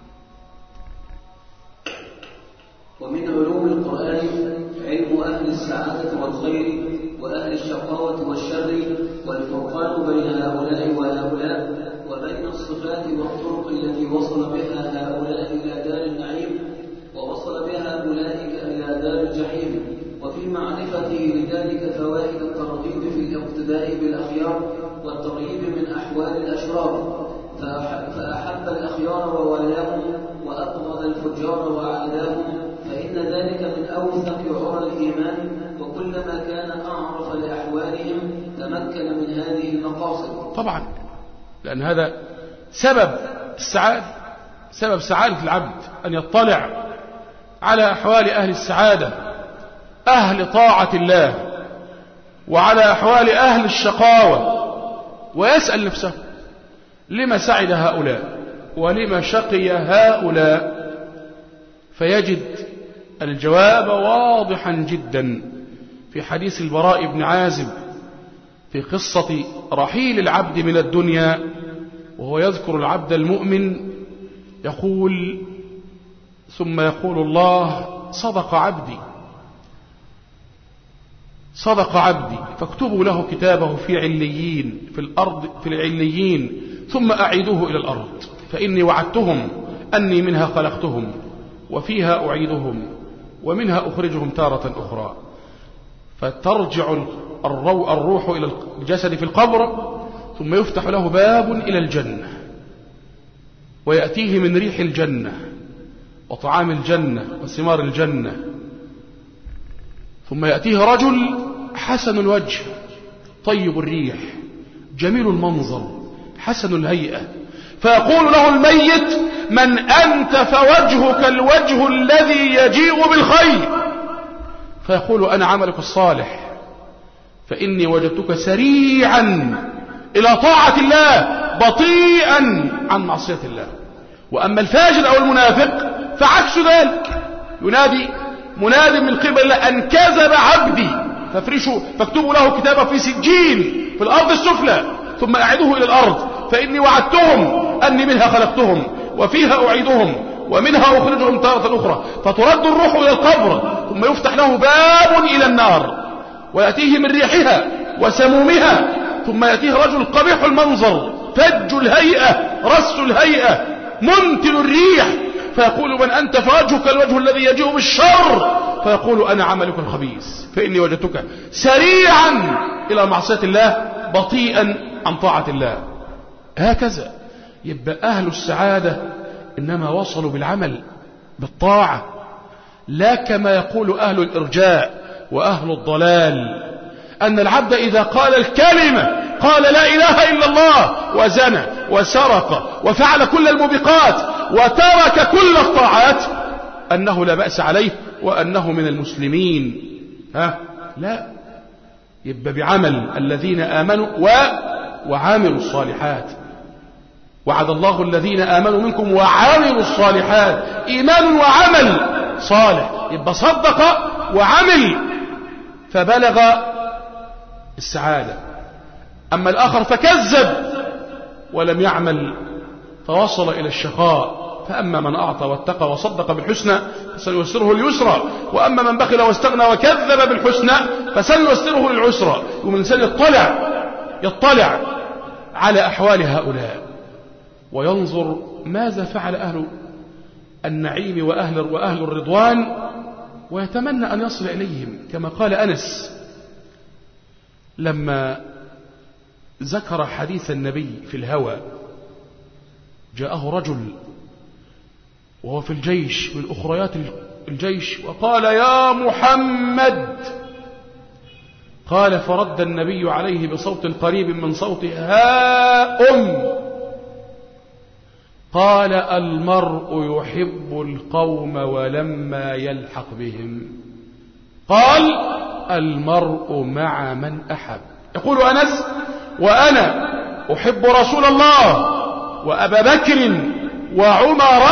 ومن علوم القرآن علم أهل السعادة والخير وأهل الشقاوة والشر، والفرقان بين هؤلاء وهؤلاء، وبين الصفات والطرق التي وصل بها هؤلاء إلى دار النعيم ووصل بها أولئك إلى دار الجحيم. وفي معرفته لذلك فوائد الترغيب في الاقتداء بالأخيار والترهيب من أحوال الأشرار، فأحب الأخيار ووالاهم وأبغض الفجار وعاداهم، فإن ذلك من أوثق عرى الإيمان، وكلما كان أعرف لأحوالهم تمكن من هذه المقاصد. طبعا، لأن هذا سبب السعادة، سبب سعادة العبد أن يطلع على أحوال أهل السعادة، أهل طاعة الله، وعلى أحوال أهل الشقاوة، ويسأل نفسه لما سعد هؤلاء ولما شقي هؤلاء، فيجد الجواب واضحا جدا في حديث البراء بن عازب في قصة رحيل العبد من الدنيا، وهو يذكر العبد المؤمن يقول: ثم يقول الله: صدق عبدي، صدق عبدي، فاكتبوا له كتابه في عليين، في الأرض، في العليين، ثم أعيدوه إلى الأرض، فإني وعدتهم أني منها خلقتهم وفيها أعيدهم ومنها أخرجهم تارة أخرى. فترجع الروح إلى الجسد في القبر، ثم يفتح له باب إلى الجنة، ويأتيه من ريح الجنة وطعام الجنة وثمار الجنة، ثم يأتيه رجل حسن الوجه طيب الريح جميل المنظر حسن الهيئة، فيقول له الميت: من أنت؟ فوجهك الوجه الذي يجيء بالخير. فيقول: أنا عملك الصالح، فإني وجدتك سريعا إلى طاعة الله بطيئا عن معصية الله. وأما الفاجر أو المنافق فعكس ذلك، ينادي مناد من قبل الله: أن كذب عبدي فافرشوا فاكتبوا له كتابا في سجين في الأرض السفلى ثم أعيده إلى الأرض، فإني وعدتهم أني منها خلقتهم وفيها أعيدهم ومنها أخرجهم تارة أخرى. فترد الروح إلى القبر ثم يفتح له باب إلى النار ويأتيه من ريحها وسمومها، ثم يأتيه رجل قبيح المنظر فج الهيئة رس الهيئة منتن الريح، فيقول: من أنت؟ فوجهك الوجه الذي يجيء بالشر. فيقول: أنا عملك الخبيث، فإني وجدتك سريعا إلى معصية الله بطيئا عن طاعة الله. هكذا يبقى أهل السعادة إنما وصلوا بالعمل بالطاعة، لا كما يقول أهل الإرجاء وأهل الضلال أن العبد إذا قال الكلمة قال لا إله إلا الله وزنى وسرق وفعل كل الموبقات وترك كل الطاعات أنه لا بأس عليه وأنه من المسلمين. لا، يبقى بعمل الذين آمنوا وعاملوا الصالحات. وعد الله الذين آمنوا منكم وعاملوا الصالحات، إيمان وعمل صالح، يبقى صدق وعمل فبلغ السعادة. أما الآخر فكذب ولم يعمل فوصل إلى الشقاء. فأما من أعطى واتقى وصدق بالحسنى فسنيسره اليسرى، وأما من بخل واستغنى وكذب بالحسنى فسنيسره للعسرى. ومن الإنسان يطلع على أحوال هؤلاء وينظر ماذا فعل أهل النعيم وأهل الرضوان، ويتمنى أن يصل إليهم. كما قال أنس لما ذكر حديث النبي في الهوى: جاءه رجل وهو في الجيش من أخريات الجيش وقال: يا محمد. قال: فرد النبي عليه بصوت قريب من صوته: ها قال: المرء يحب القوم ولما يلحق بهم. قال: المرء مع من أحب. يقول أنس: وأنا أحب رسول الله وأبا بكر وعمر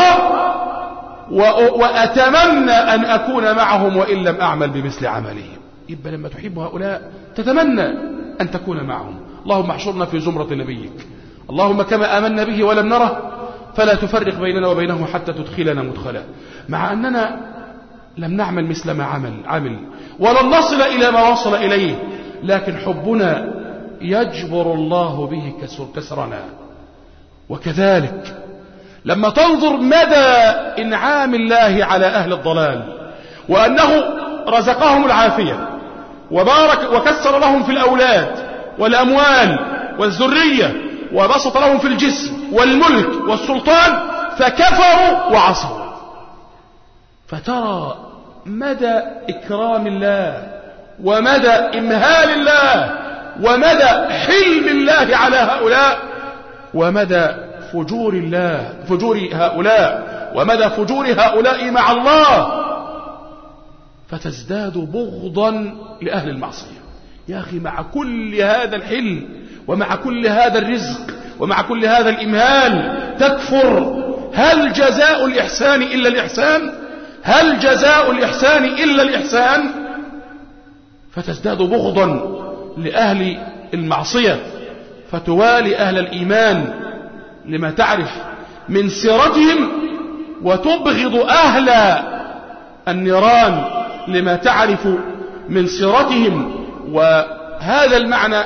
وأتمنى أن أكون معهم وإن لم أعمل بمثل عملهم. يبقى لما تحب هؤلاء تتمنى أن تكون معهم. اللهم احشرنا في زمرة نبيك، اللهم كما آمنا به ولم نره فلا تفرق بيننا وبينه حتى تدخلنا مدخلا. مع أننا لم نعمل مثل ما عمل ولن نصل إلى ما وصل إليه، لكن حبنا يجبر الله به كسرنا. وكذلك لما تنظر مدى إنعام الله على أهل الضلال وأنه رزقهم العافية وبارك وكسر لهم في الأولاد والأموال والذرية وبسط لهم في الجسم والملك والسلطان، فكفروا وعصوا، فترى مدى إكرام الله ومدى إمهال الله ومدى حلم الله على هؤلاء ومدى فجور هؤلاء ومدى فجور هؤلاء مع الله، فتزداد بغضا لأهل المعصية. يا أخي، مع كل هذا الحلم ومع كل هذا الرزق ومع كل هذا الإمهال تكفر؟ هل جزاء الإحسان إلا الإحسان؟ هل جزاء الإحسان إلا الإحسان؟ فتزداد بغضا لأهل المعصية فتوالي أهل الإيمان لما تعرف من سيرتهم، وتبغض أهل النيران لما تعرف من سيرتهم. وهذا المعنى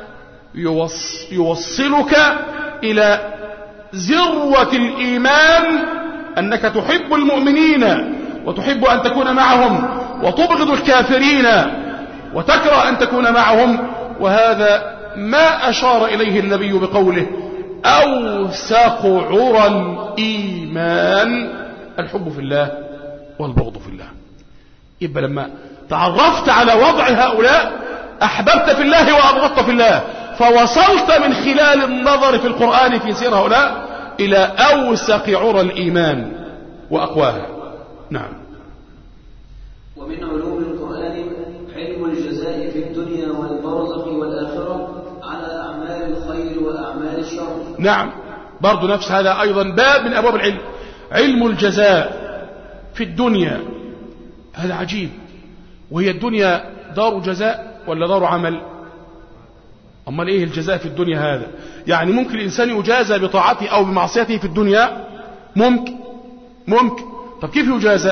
يوصلك إلى ذروة الإيمان، أنك تحب المؤمنين وتحب أن تكون معهم وتبغض الكافرين وتكره أن تكون معهم. وهذا ما أشار إليه النبي بقوله: أوثق عرى الإيمان الحب في الله والبغض في الله. يبقى لما تعرفت على وضع هؤلاء أحببت في الله وأبغضت في الله، فوصلت من خلال النظر في القرآن في سير هؤلاء إلى أوسق عرى الإيمان وأقواها. نعم. ومن علوم القرآن علم الجزاء في الدنيا والبرزخ والآخرة على أعمال الخير وأعمال الشر. نعم، برضو نفس هذا أيضا باب من أبواب العلم، علم الجزاء في الدنيا. هذا عجيب، وهي الدنيا دار جزاء ولا دار عمل؟ أمال إيه الجزاء في الدنيا هذا؟ يعني ممكن الإنسان يجازى بطاعته أو بمعصيته في الدنيا؟ ممكن. طب كيف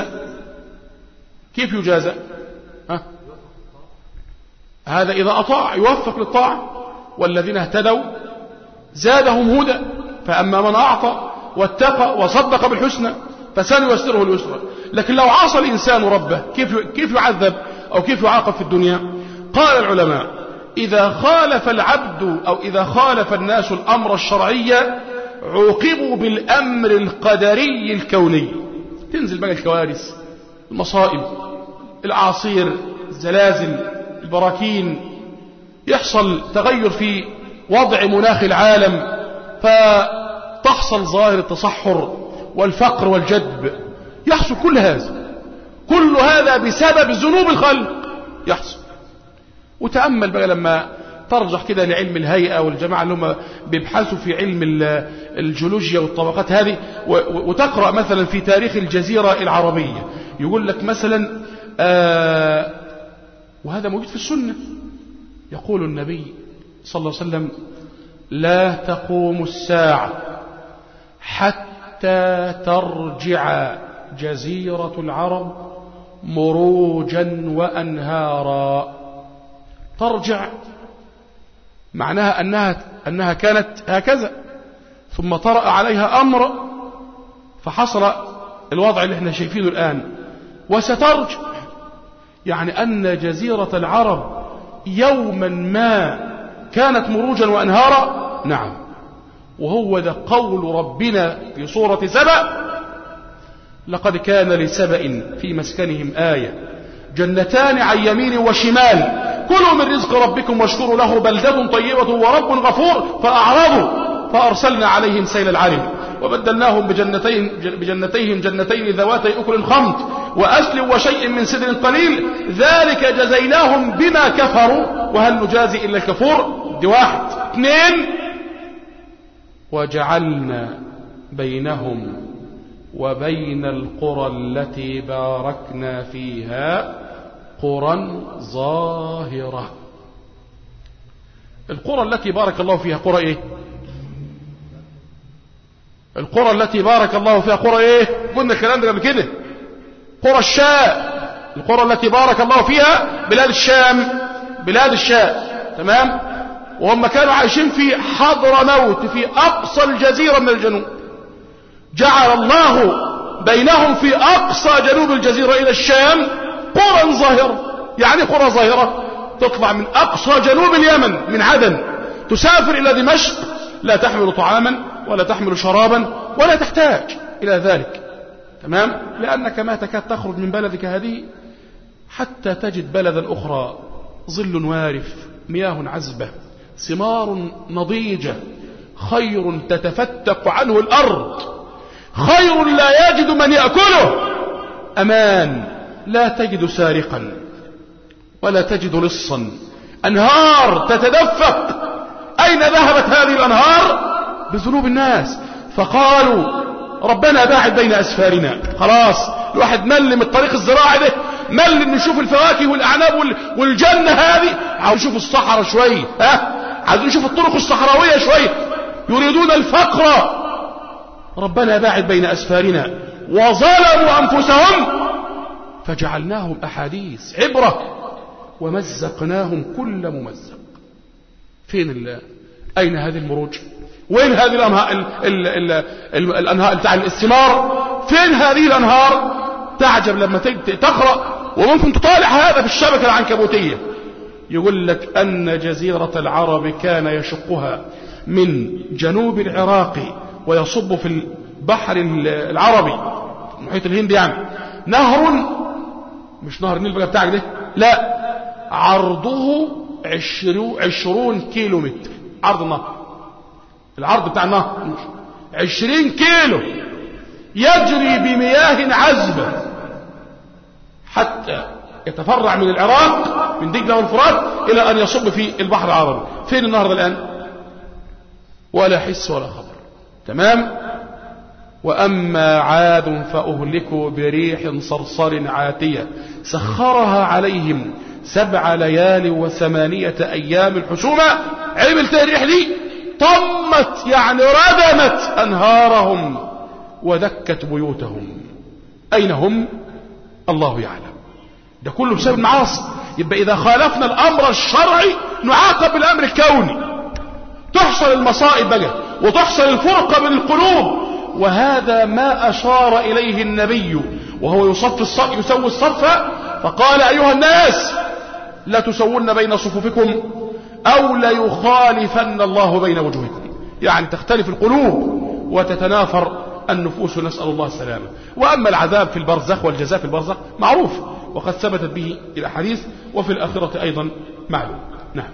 يجازى؟ هذا إذا أطاع يوفق للطاعة، والذين اهتدوا زادهم هدى، فأما من أعطى واتقى وصدق بالحسنى فسنيسره اليسرى. لكن لو عصى الإنسان ربه كيف يعذب أو كيف يعاقب في الدنيا؟ قال العلماء: إذا خالف العبد أو إذا خالف الناس الأمر الشرعي عوقبوا بالأمر القدري الكوني. تنزل بقى الكوارث، المصائب، الأعاصير، الزلازل، البراكين، يحصل تغير في وضع مناخ العالم، فتحصل ظاهرة التصحر والفقر والجدب، يحصل كل هذا بسبب ذنوب الخلق يحصل. وتأمل بقى لما ترجح كده لعلم الهيئة والجماعة اللي هم بيبحثوا في علم الجيولوجيا والطبقات هذه، وتقرأ مثلا في تاريخ الجزيرة العربية، يقول لك مثلا وهذا موجود في السنة، يقول النبي صلى الله عليه وسلم: لا تقوم الساعة حتى ترجع جزيرة العرب مروجا وأنهارا. ترجع معناها أنها كانت هكذا، ثم طرأ عليها أمر فحصل الوضع اللي احنا شايفينه الآن، وسترجع، يعني أن جزيرة العرب يوما ما كانت مروجا وأنهارا. نعم، وهو ده قول ربنا في سورة سبأ: لقد كان لسبأ في مسكنهم آية جنتان عن يمين وشمال كلوا من رزق ربكم واشكروا له بلدة طيبة ورب غفور فأعرضوا فأرسلنا عليهم سيل العرم وبدلناهم بجنتيهم جنتين ذواتي أكل خمط وأسل وشيء من سدر قليل ذلك جزيناهم بما كفروا وهل نجازي إلا الكفور. دي 1. 2: وجعلنا بينهم وبين القرى التي باركنا فيها قرى ظاهرة. القرى التي بارك الله فيها قرى ايه؟ القرى التي بارك الله فيها قرى ايه؟ قلنا الكلام ده قبل كده. قرى الشام، القرى التي بارك الله فيها بلاد الشام، بلاد الشام، تمام؟ وهم كانوا عايشين في حضرموت في أقصى الجزيرة من الجنوب. جعل الله بينهم في أقصى جنوب الجزيرة إلى الشام قرى ظاهرة. يعني قرى ظاهرة تطلع من أقصى جنوب اليمن من عدن، تسافر إلى دمشق، لا تحمل طعاما ولا تحمل شرابا ولا تحتاج إلى ذلك، تمام؟ لأنك ما تكاد تخرج من بلدك هذه حتى تجد بلدا أخرى، ظل وارف، مياه عذبة، ثمار نضيجة، خير تتفتق عنه الأرض، خير لا يجد من يأكله، أمان لا تجد سارقا ولا تجد لصا، أنهار تتدفق. أين ذهبت هذه الأنهار؟ بذنوب الناس. فقالوا ربنا باعد بين أسفارنا. خلاص الواحد مل من الطريق الزراعي ده، مل إنه يشوف الفواكه والأعناب والجنة هذه، عاوز يشوف الصحراء شوية، عاوز يشوف الطرق الصحراوية شوية، يريدون الفقر. ربنا باعد بين أسفارنا وظلموا أنفسهم فجعلناهم أحاديث عبرة ومزقناهم كل ممزق. أين هذه المروج؟ وين هذه الأنهار بتاع الثمار؟ فين هذه الأنهار؟ تعجب لما تقرأ، وممكن تطالع هذا في الشبكة العنكبوتية، يقول لك أن جزيرة العرب كان يشقها من جنوب العراق ويصب في البحر العربي المحيط الهندي، يعني نهر، مش نهر النيل بقى بتاعك ده، لا، عرضه 20 كيلومتر. عرض النهر، العرض بتاع النهر 20 كيلو يجري بمياه عذبة حتى يتفرع من العراق من دجلة والفرات إلى أن يصب في البحر العربي. فين النهاردة الآن؟ ولا حس ولا خبر. تمام. وأما عاد فأهلكوا بريح صرصر عاتية سخرها عليهم 7 ليال و8 أيام حسوما. عملت الريح دي طمت يعني ردمت أنهارهم ودكت بيوتهم. أين هم؟ الله يعلم. ده كله بسبب المعاصي. يبقى إذا خالفنا الأمر الشرعي نعاقب بالأمر الكوني، تحصل المصائب بقى وتحصل الفرقة بين القلوب. وهذا ما أشار إليه النبي وهو يسوي الصف فقال أيها الناس لا تسوون بين صفوفكم أو ليخالفن الله بين وجوهكم، يعني تختلف القلوب وتتنافر النفوس، نسأل الله السلامة. وأما العذاب في البرزخ والجزاء في البرزخ معروف وقد ثبتت به الأحاديث، وفي الآخرة أيضا معلوم. نعم.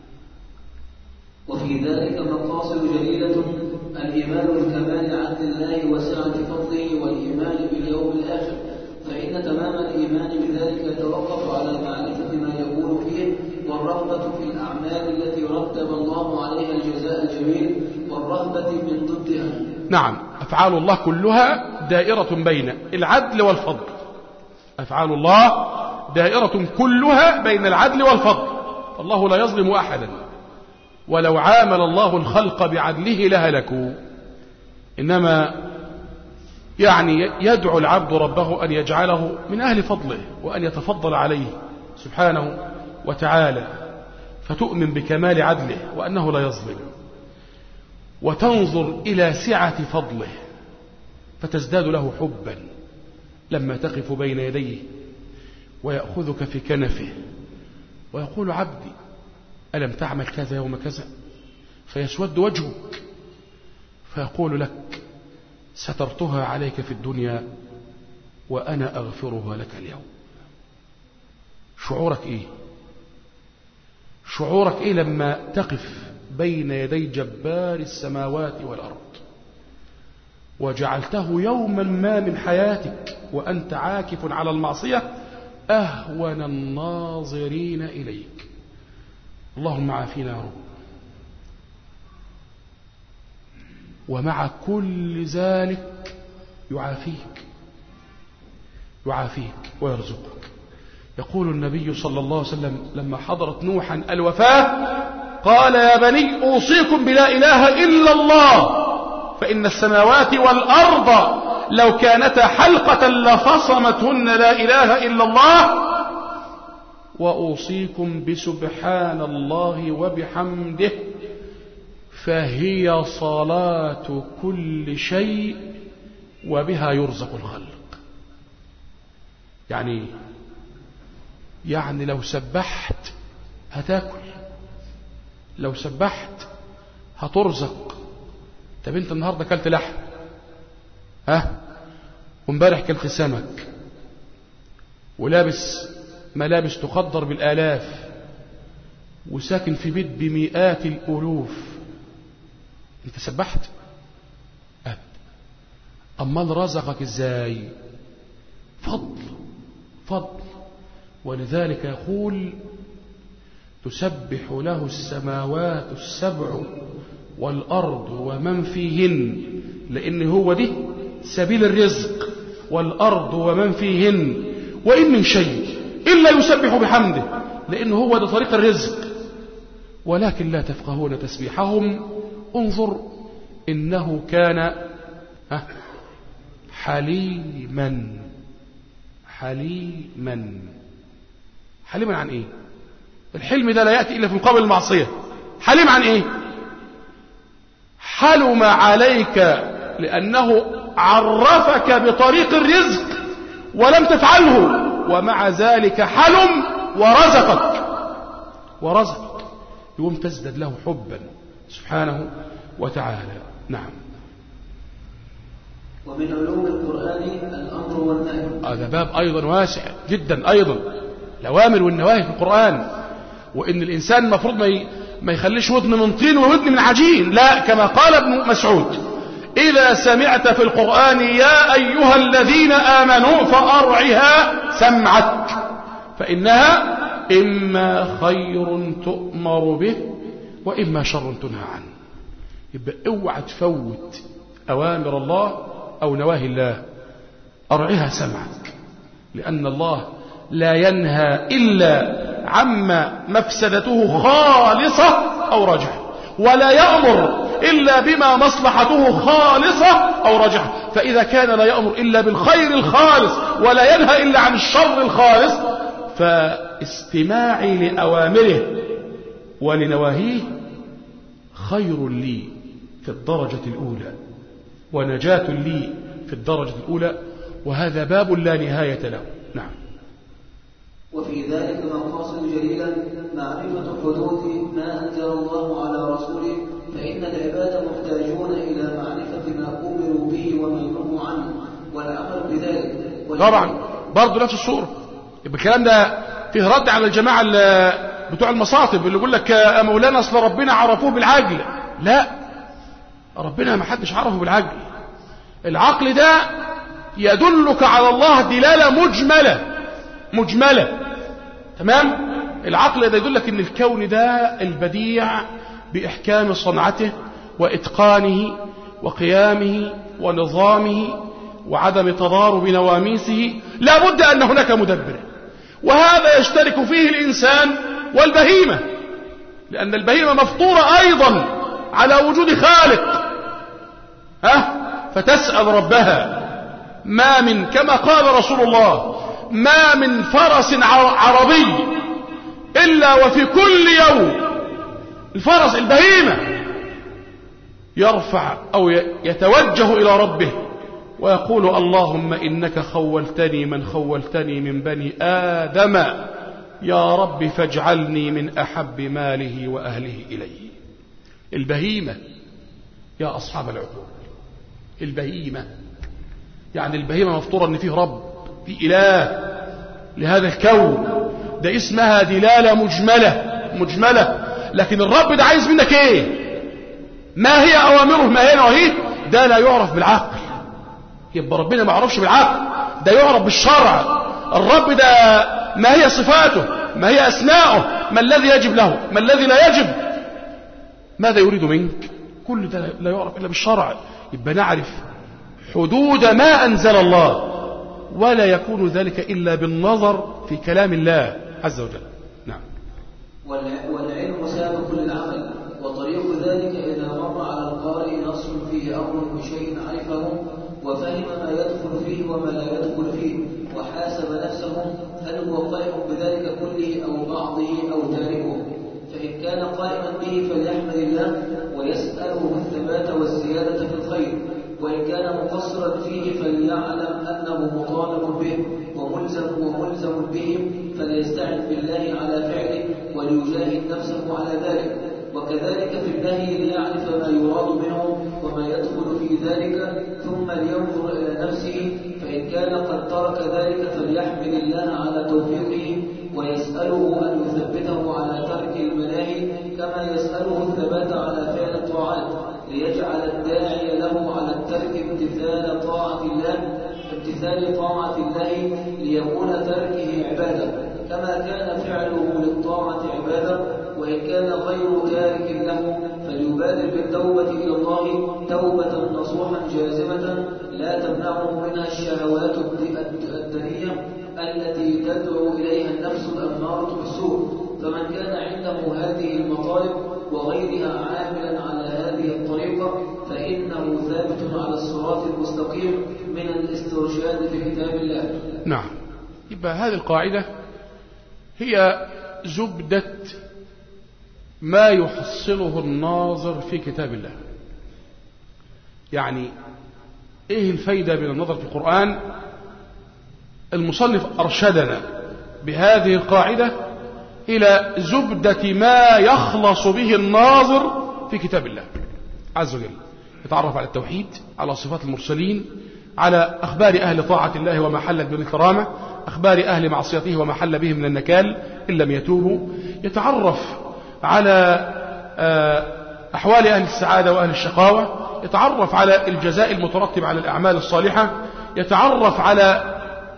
وفي ذلك مقاصد جليلة: الإيمان بكمال عدل الله وسعة فضله والإيمان باليوم الآخر، فإن تمام الإيمان بذلك يتوقف على معرفة ما يقول فيه والرغبة في الأعمال التي رتب الله عليها الجزاء الجميل والرهبة من ضدها. نعم. أفعال الله كلها دائرة بين العدل والفضل. أفعال الله دائرة كلها بين العدل والفضل. الله لا يظلم أحدا، ولو عامل الله الخلق بعدله لهلكوا. إنما يعني يدعو العبد ربه أن يجعله من أهل فضله وأن يتفضل عليه سبحانه وتعالى، فتؤمن بكمال عدله وأنه لا يظلم، وتنظر إلى سعة فضله فتزداد له حبا لما تقف بين يديه ويأخذك في كنفه ويقول: عبدي ألم تعمل كذا يوم كذا؟ فيسود وجهك فيقول لك: سترتها عليك في الدنيا وأنا أغفرها لك اليوم. شعورك إيه؟ شعورك إيه لما تقف بين يدي جبار السماوات والأرض وجعلته يوما ما من حياتك وأنت عاكف على المعصية أهون الناظرين إليك؟ اللهم عافينا يا رب. ومع كل ذلك يعافيك ويرزقك. يقول النبي صلى الله عليه وسلم لما حضرت نوحا الوفاة قال: يا بني أوصيكم بلا إله إلا الله، فإن السماوات والأرض لو كانتا حلقة لفصمتهن لا إله إلا الله، وأوصيكم بسبحان الله وبحمده، فهي صلاة كل شيء وبها يرزق الخلق. يعني لو سبحت هتاكل، لو سبحت هترزق. طب انت النهاردة كلت لحم، وامبارح كلت سمك، ولابس ملابس تقدر بالآلاف، وساكن في بيت بمئات الألوف، انت سبحت؟ أمال رزقك ازاي؟ فضل. ولذلك يقول: تسبح له السماوات السبع والأرض ومن فيهن، لأن هو دي سبيل الرزق، والأرض ومن فيهن، وإن من شيء إلا يسبح بحمده، لأن هو ده طريق الرزق، ولكن لا تفقهون تسبيحهم. انظر إنه كان حليما عن ايه؟ الحلم ده لا يأتي إلا في مقابل المعصية. حليم عن ايه؟ حلم عليك لأنه عرفك بطريق الرزق ولم تفعله، ومع ذلك حلم ورزقك يوم تزدد له حبا سبحانه وتعالى. نعم. ومن علوم القرآن الأمر والنهي. هذا باب أيضا واسع جدا، أيضا الأوامر والنواهي في القرآن، وإن الإنسان المفروض ما يخليش ودن من طين وودن من عجين، لا، كما قال ابن مسعود: إذا سمعت في القرآن يا أيها الذين آمنوا فأرعها سمعك، فإنها إما خير تؤمر به وإما شر تنهى عنه. يبقى اوعى تفوت أوامر الله أو نواهي الله، أرعها سمعك، لأن الله لا ينهى إلا عما مفسدته خالصة أو رجحة، ولا يأمر إلا بما مصلحته خالصة أو رجحة. فإذا كان لا يأمر إلا بالخير الخالص ولا ينهى إلا عن الشر الخالص، فاستماعي لأوامره ولنواهيه خير لي في الدرجة الأولى ونجاة لي في الدرجة الأولى، وهذا باب لا نهاية له. نعم. وفي ذلك مقاصد جليلة معرفة حدود ما أنزل الله على رسوله، فإن العباد محتاجون إلى معرفة ما أمروا به وما نهوا عنه والعمل بذلك. طبعا برضه نفس الصورة. يبقى الكلام ده فيه رد على الجماعة بتوع المصاطب اللي يقول لك يا مولانا أصل ربنا عرفوه بالعقل. لا، ربنا ما حدش عرفه بالعقل. العقل ده يدلك على الله دلالة مجملة. تمام. العقل ده يدلك ان الكون ده البديع بإحكام صنعته وإتقانه وقيامه ونظامه وعدم تضارب نواميسه، لا بد أن هناك مدبر، وهذا يشترك فيه الإنسان والبهيمة، لأن البهيمة مفطورة أيضا على وجود خالق، فتسأل ربها. ما من، كما قال رسول الله، ما من فرس عربي إلا وفي كل يوم الفرس البهيمة يرفع أو يتوجه إلى ربه ويقول اللهم إنك خولتني من خولتني من بني آدم، يا رب فاجعلني من أحب ماله وأهله إليه. البهيمة يا أصحاب العقول، البهيمة يعني البهيمة مفطورة أن فيه رب، في إله لهذا الكون، ده اسمها دلالة مجملة. لكن الرب ده عايز منك ايه؟ ما هي أوامره، ما هي نواهيه؟ ده لا يعرف بالعقل. يبقى ربنا ما يعرفش بالعقل، ده يعرف بالشرع. الرب ده ما هي صفاته، ما هي أسماؤه، ما الذي يجب له، ما الذي لا يجب، ماذا يريد منك، كل ده لا يعرف إلا بالشرع. يبقى نعرف حدود ما أنزل الله، ولا يكون ذلك إلا بالنظر في كلام الله عز وجل. نعم. والعلم سابق للعمل، وطريق ذلك إذا مر على القارئ نص فيه أمر بشيء عرفه وفهم ما يدخل فيه وما لا يدخل فيه، وحاسب نفسه هل هو قائم بذلك كله أو بعضه أو تاركه. فإن كان قائما به فليحمد الله ويسأله الثبات والزيادة في الخير، وإن كان مقصرا فيه فليعلم أنه مطالب به وملزم به، فليستعن بالله على فعله وليجاهد نفسه على ذلك. وكذلك في النهي ليعرف ما يراد منه وما يدخل في ذلك، ثم لينظر إلى نفسه، فإن كان قد ترك ذلك فليحمد الله على توفيقه ويسأله أن يثبته على ترك المناهي، كما يسأله الثبات على فعل الطاعات، ليجعل الداعي له على الترك امتثال طاعة الله ليكون تركه عبادة، كما كان فعله للطاعة عبادة. وإن كان غير تارك له فليبادر بالتوبة إلى الله توبة نصوحا جازمة لا تمنعه منها الشهوات الدنية التي تدعو إليها النفس الأمارة بالسوء. فمن كان عنده هذه المطالب وغيرها عاملا على هذه الطريقة فإنه ثابت على الصراط المستقيم من الاسترشاد في كتاب الله. نعم. يبقى هذه القاعدة هي زبدة ما يحصله الناظر في كتاب الله. يعني ايه الفايدة من النظر في القرآن؟ المصنف أرشدنا بهذه القاعدة إلى زبدة ما يخلص به الناظر في كتاب الله عز وجل. يتعرف على التوحيد، على صفات المرسلين، على أخبار أهل طاعة الله وما حلت به الكرامة، أخبار أهل معصيته وما حل به من النكال إن لم يتوبوا. يتعرف على أحوال أهل السعادة وأهل الشقاوة، يتعرف على الجزاء المترتب على الأعمال الصالحة، يتعرف على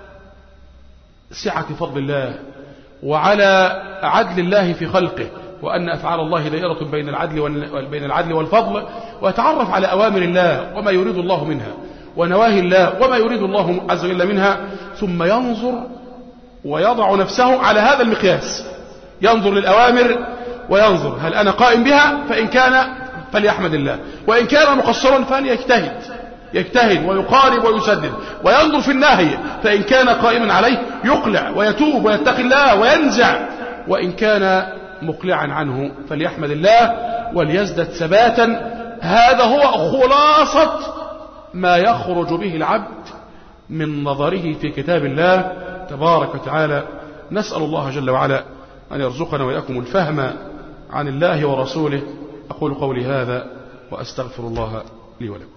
سعة فضل الله وعلى عدل الله في خلقه، وأن أفعال الله دائرة بين العدل والفضل، ويتعرف على أوامر الله وما يريد الله منها، ونواهي الله وما يريد الله عز وجل منها، ثم ينظر ويضع نفسه على هذا المقياس، ينظر للأوامر وينظر هل أنا قائم بها، فإن كان فليحمد الله، وإن كان مقصرا يجتهد ويقارب ويسدد، وينظر في الناهي، فإن كان قائما عليه يقلع ويتوب ويتقي الله وينزع، وإن كان مقلعا عنه فليحمد الله وليزدد ثباتا. هذا هو خلاصة ما يخرج به العبد من نظره في كتاب الله تبارك وتعالى. نسأل الله جل وعلا أن يرزقنا وإياكم الفهم عن الله ورسوله. أقول قولي هذا وأستغفر الله لي ولكم.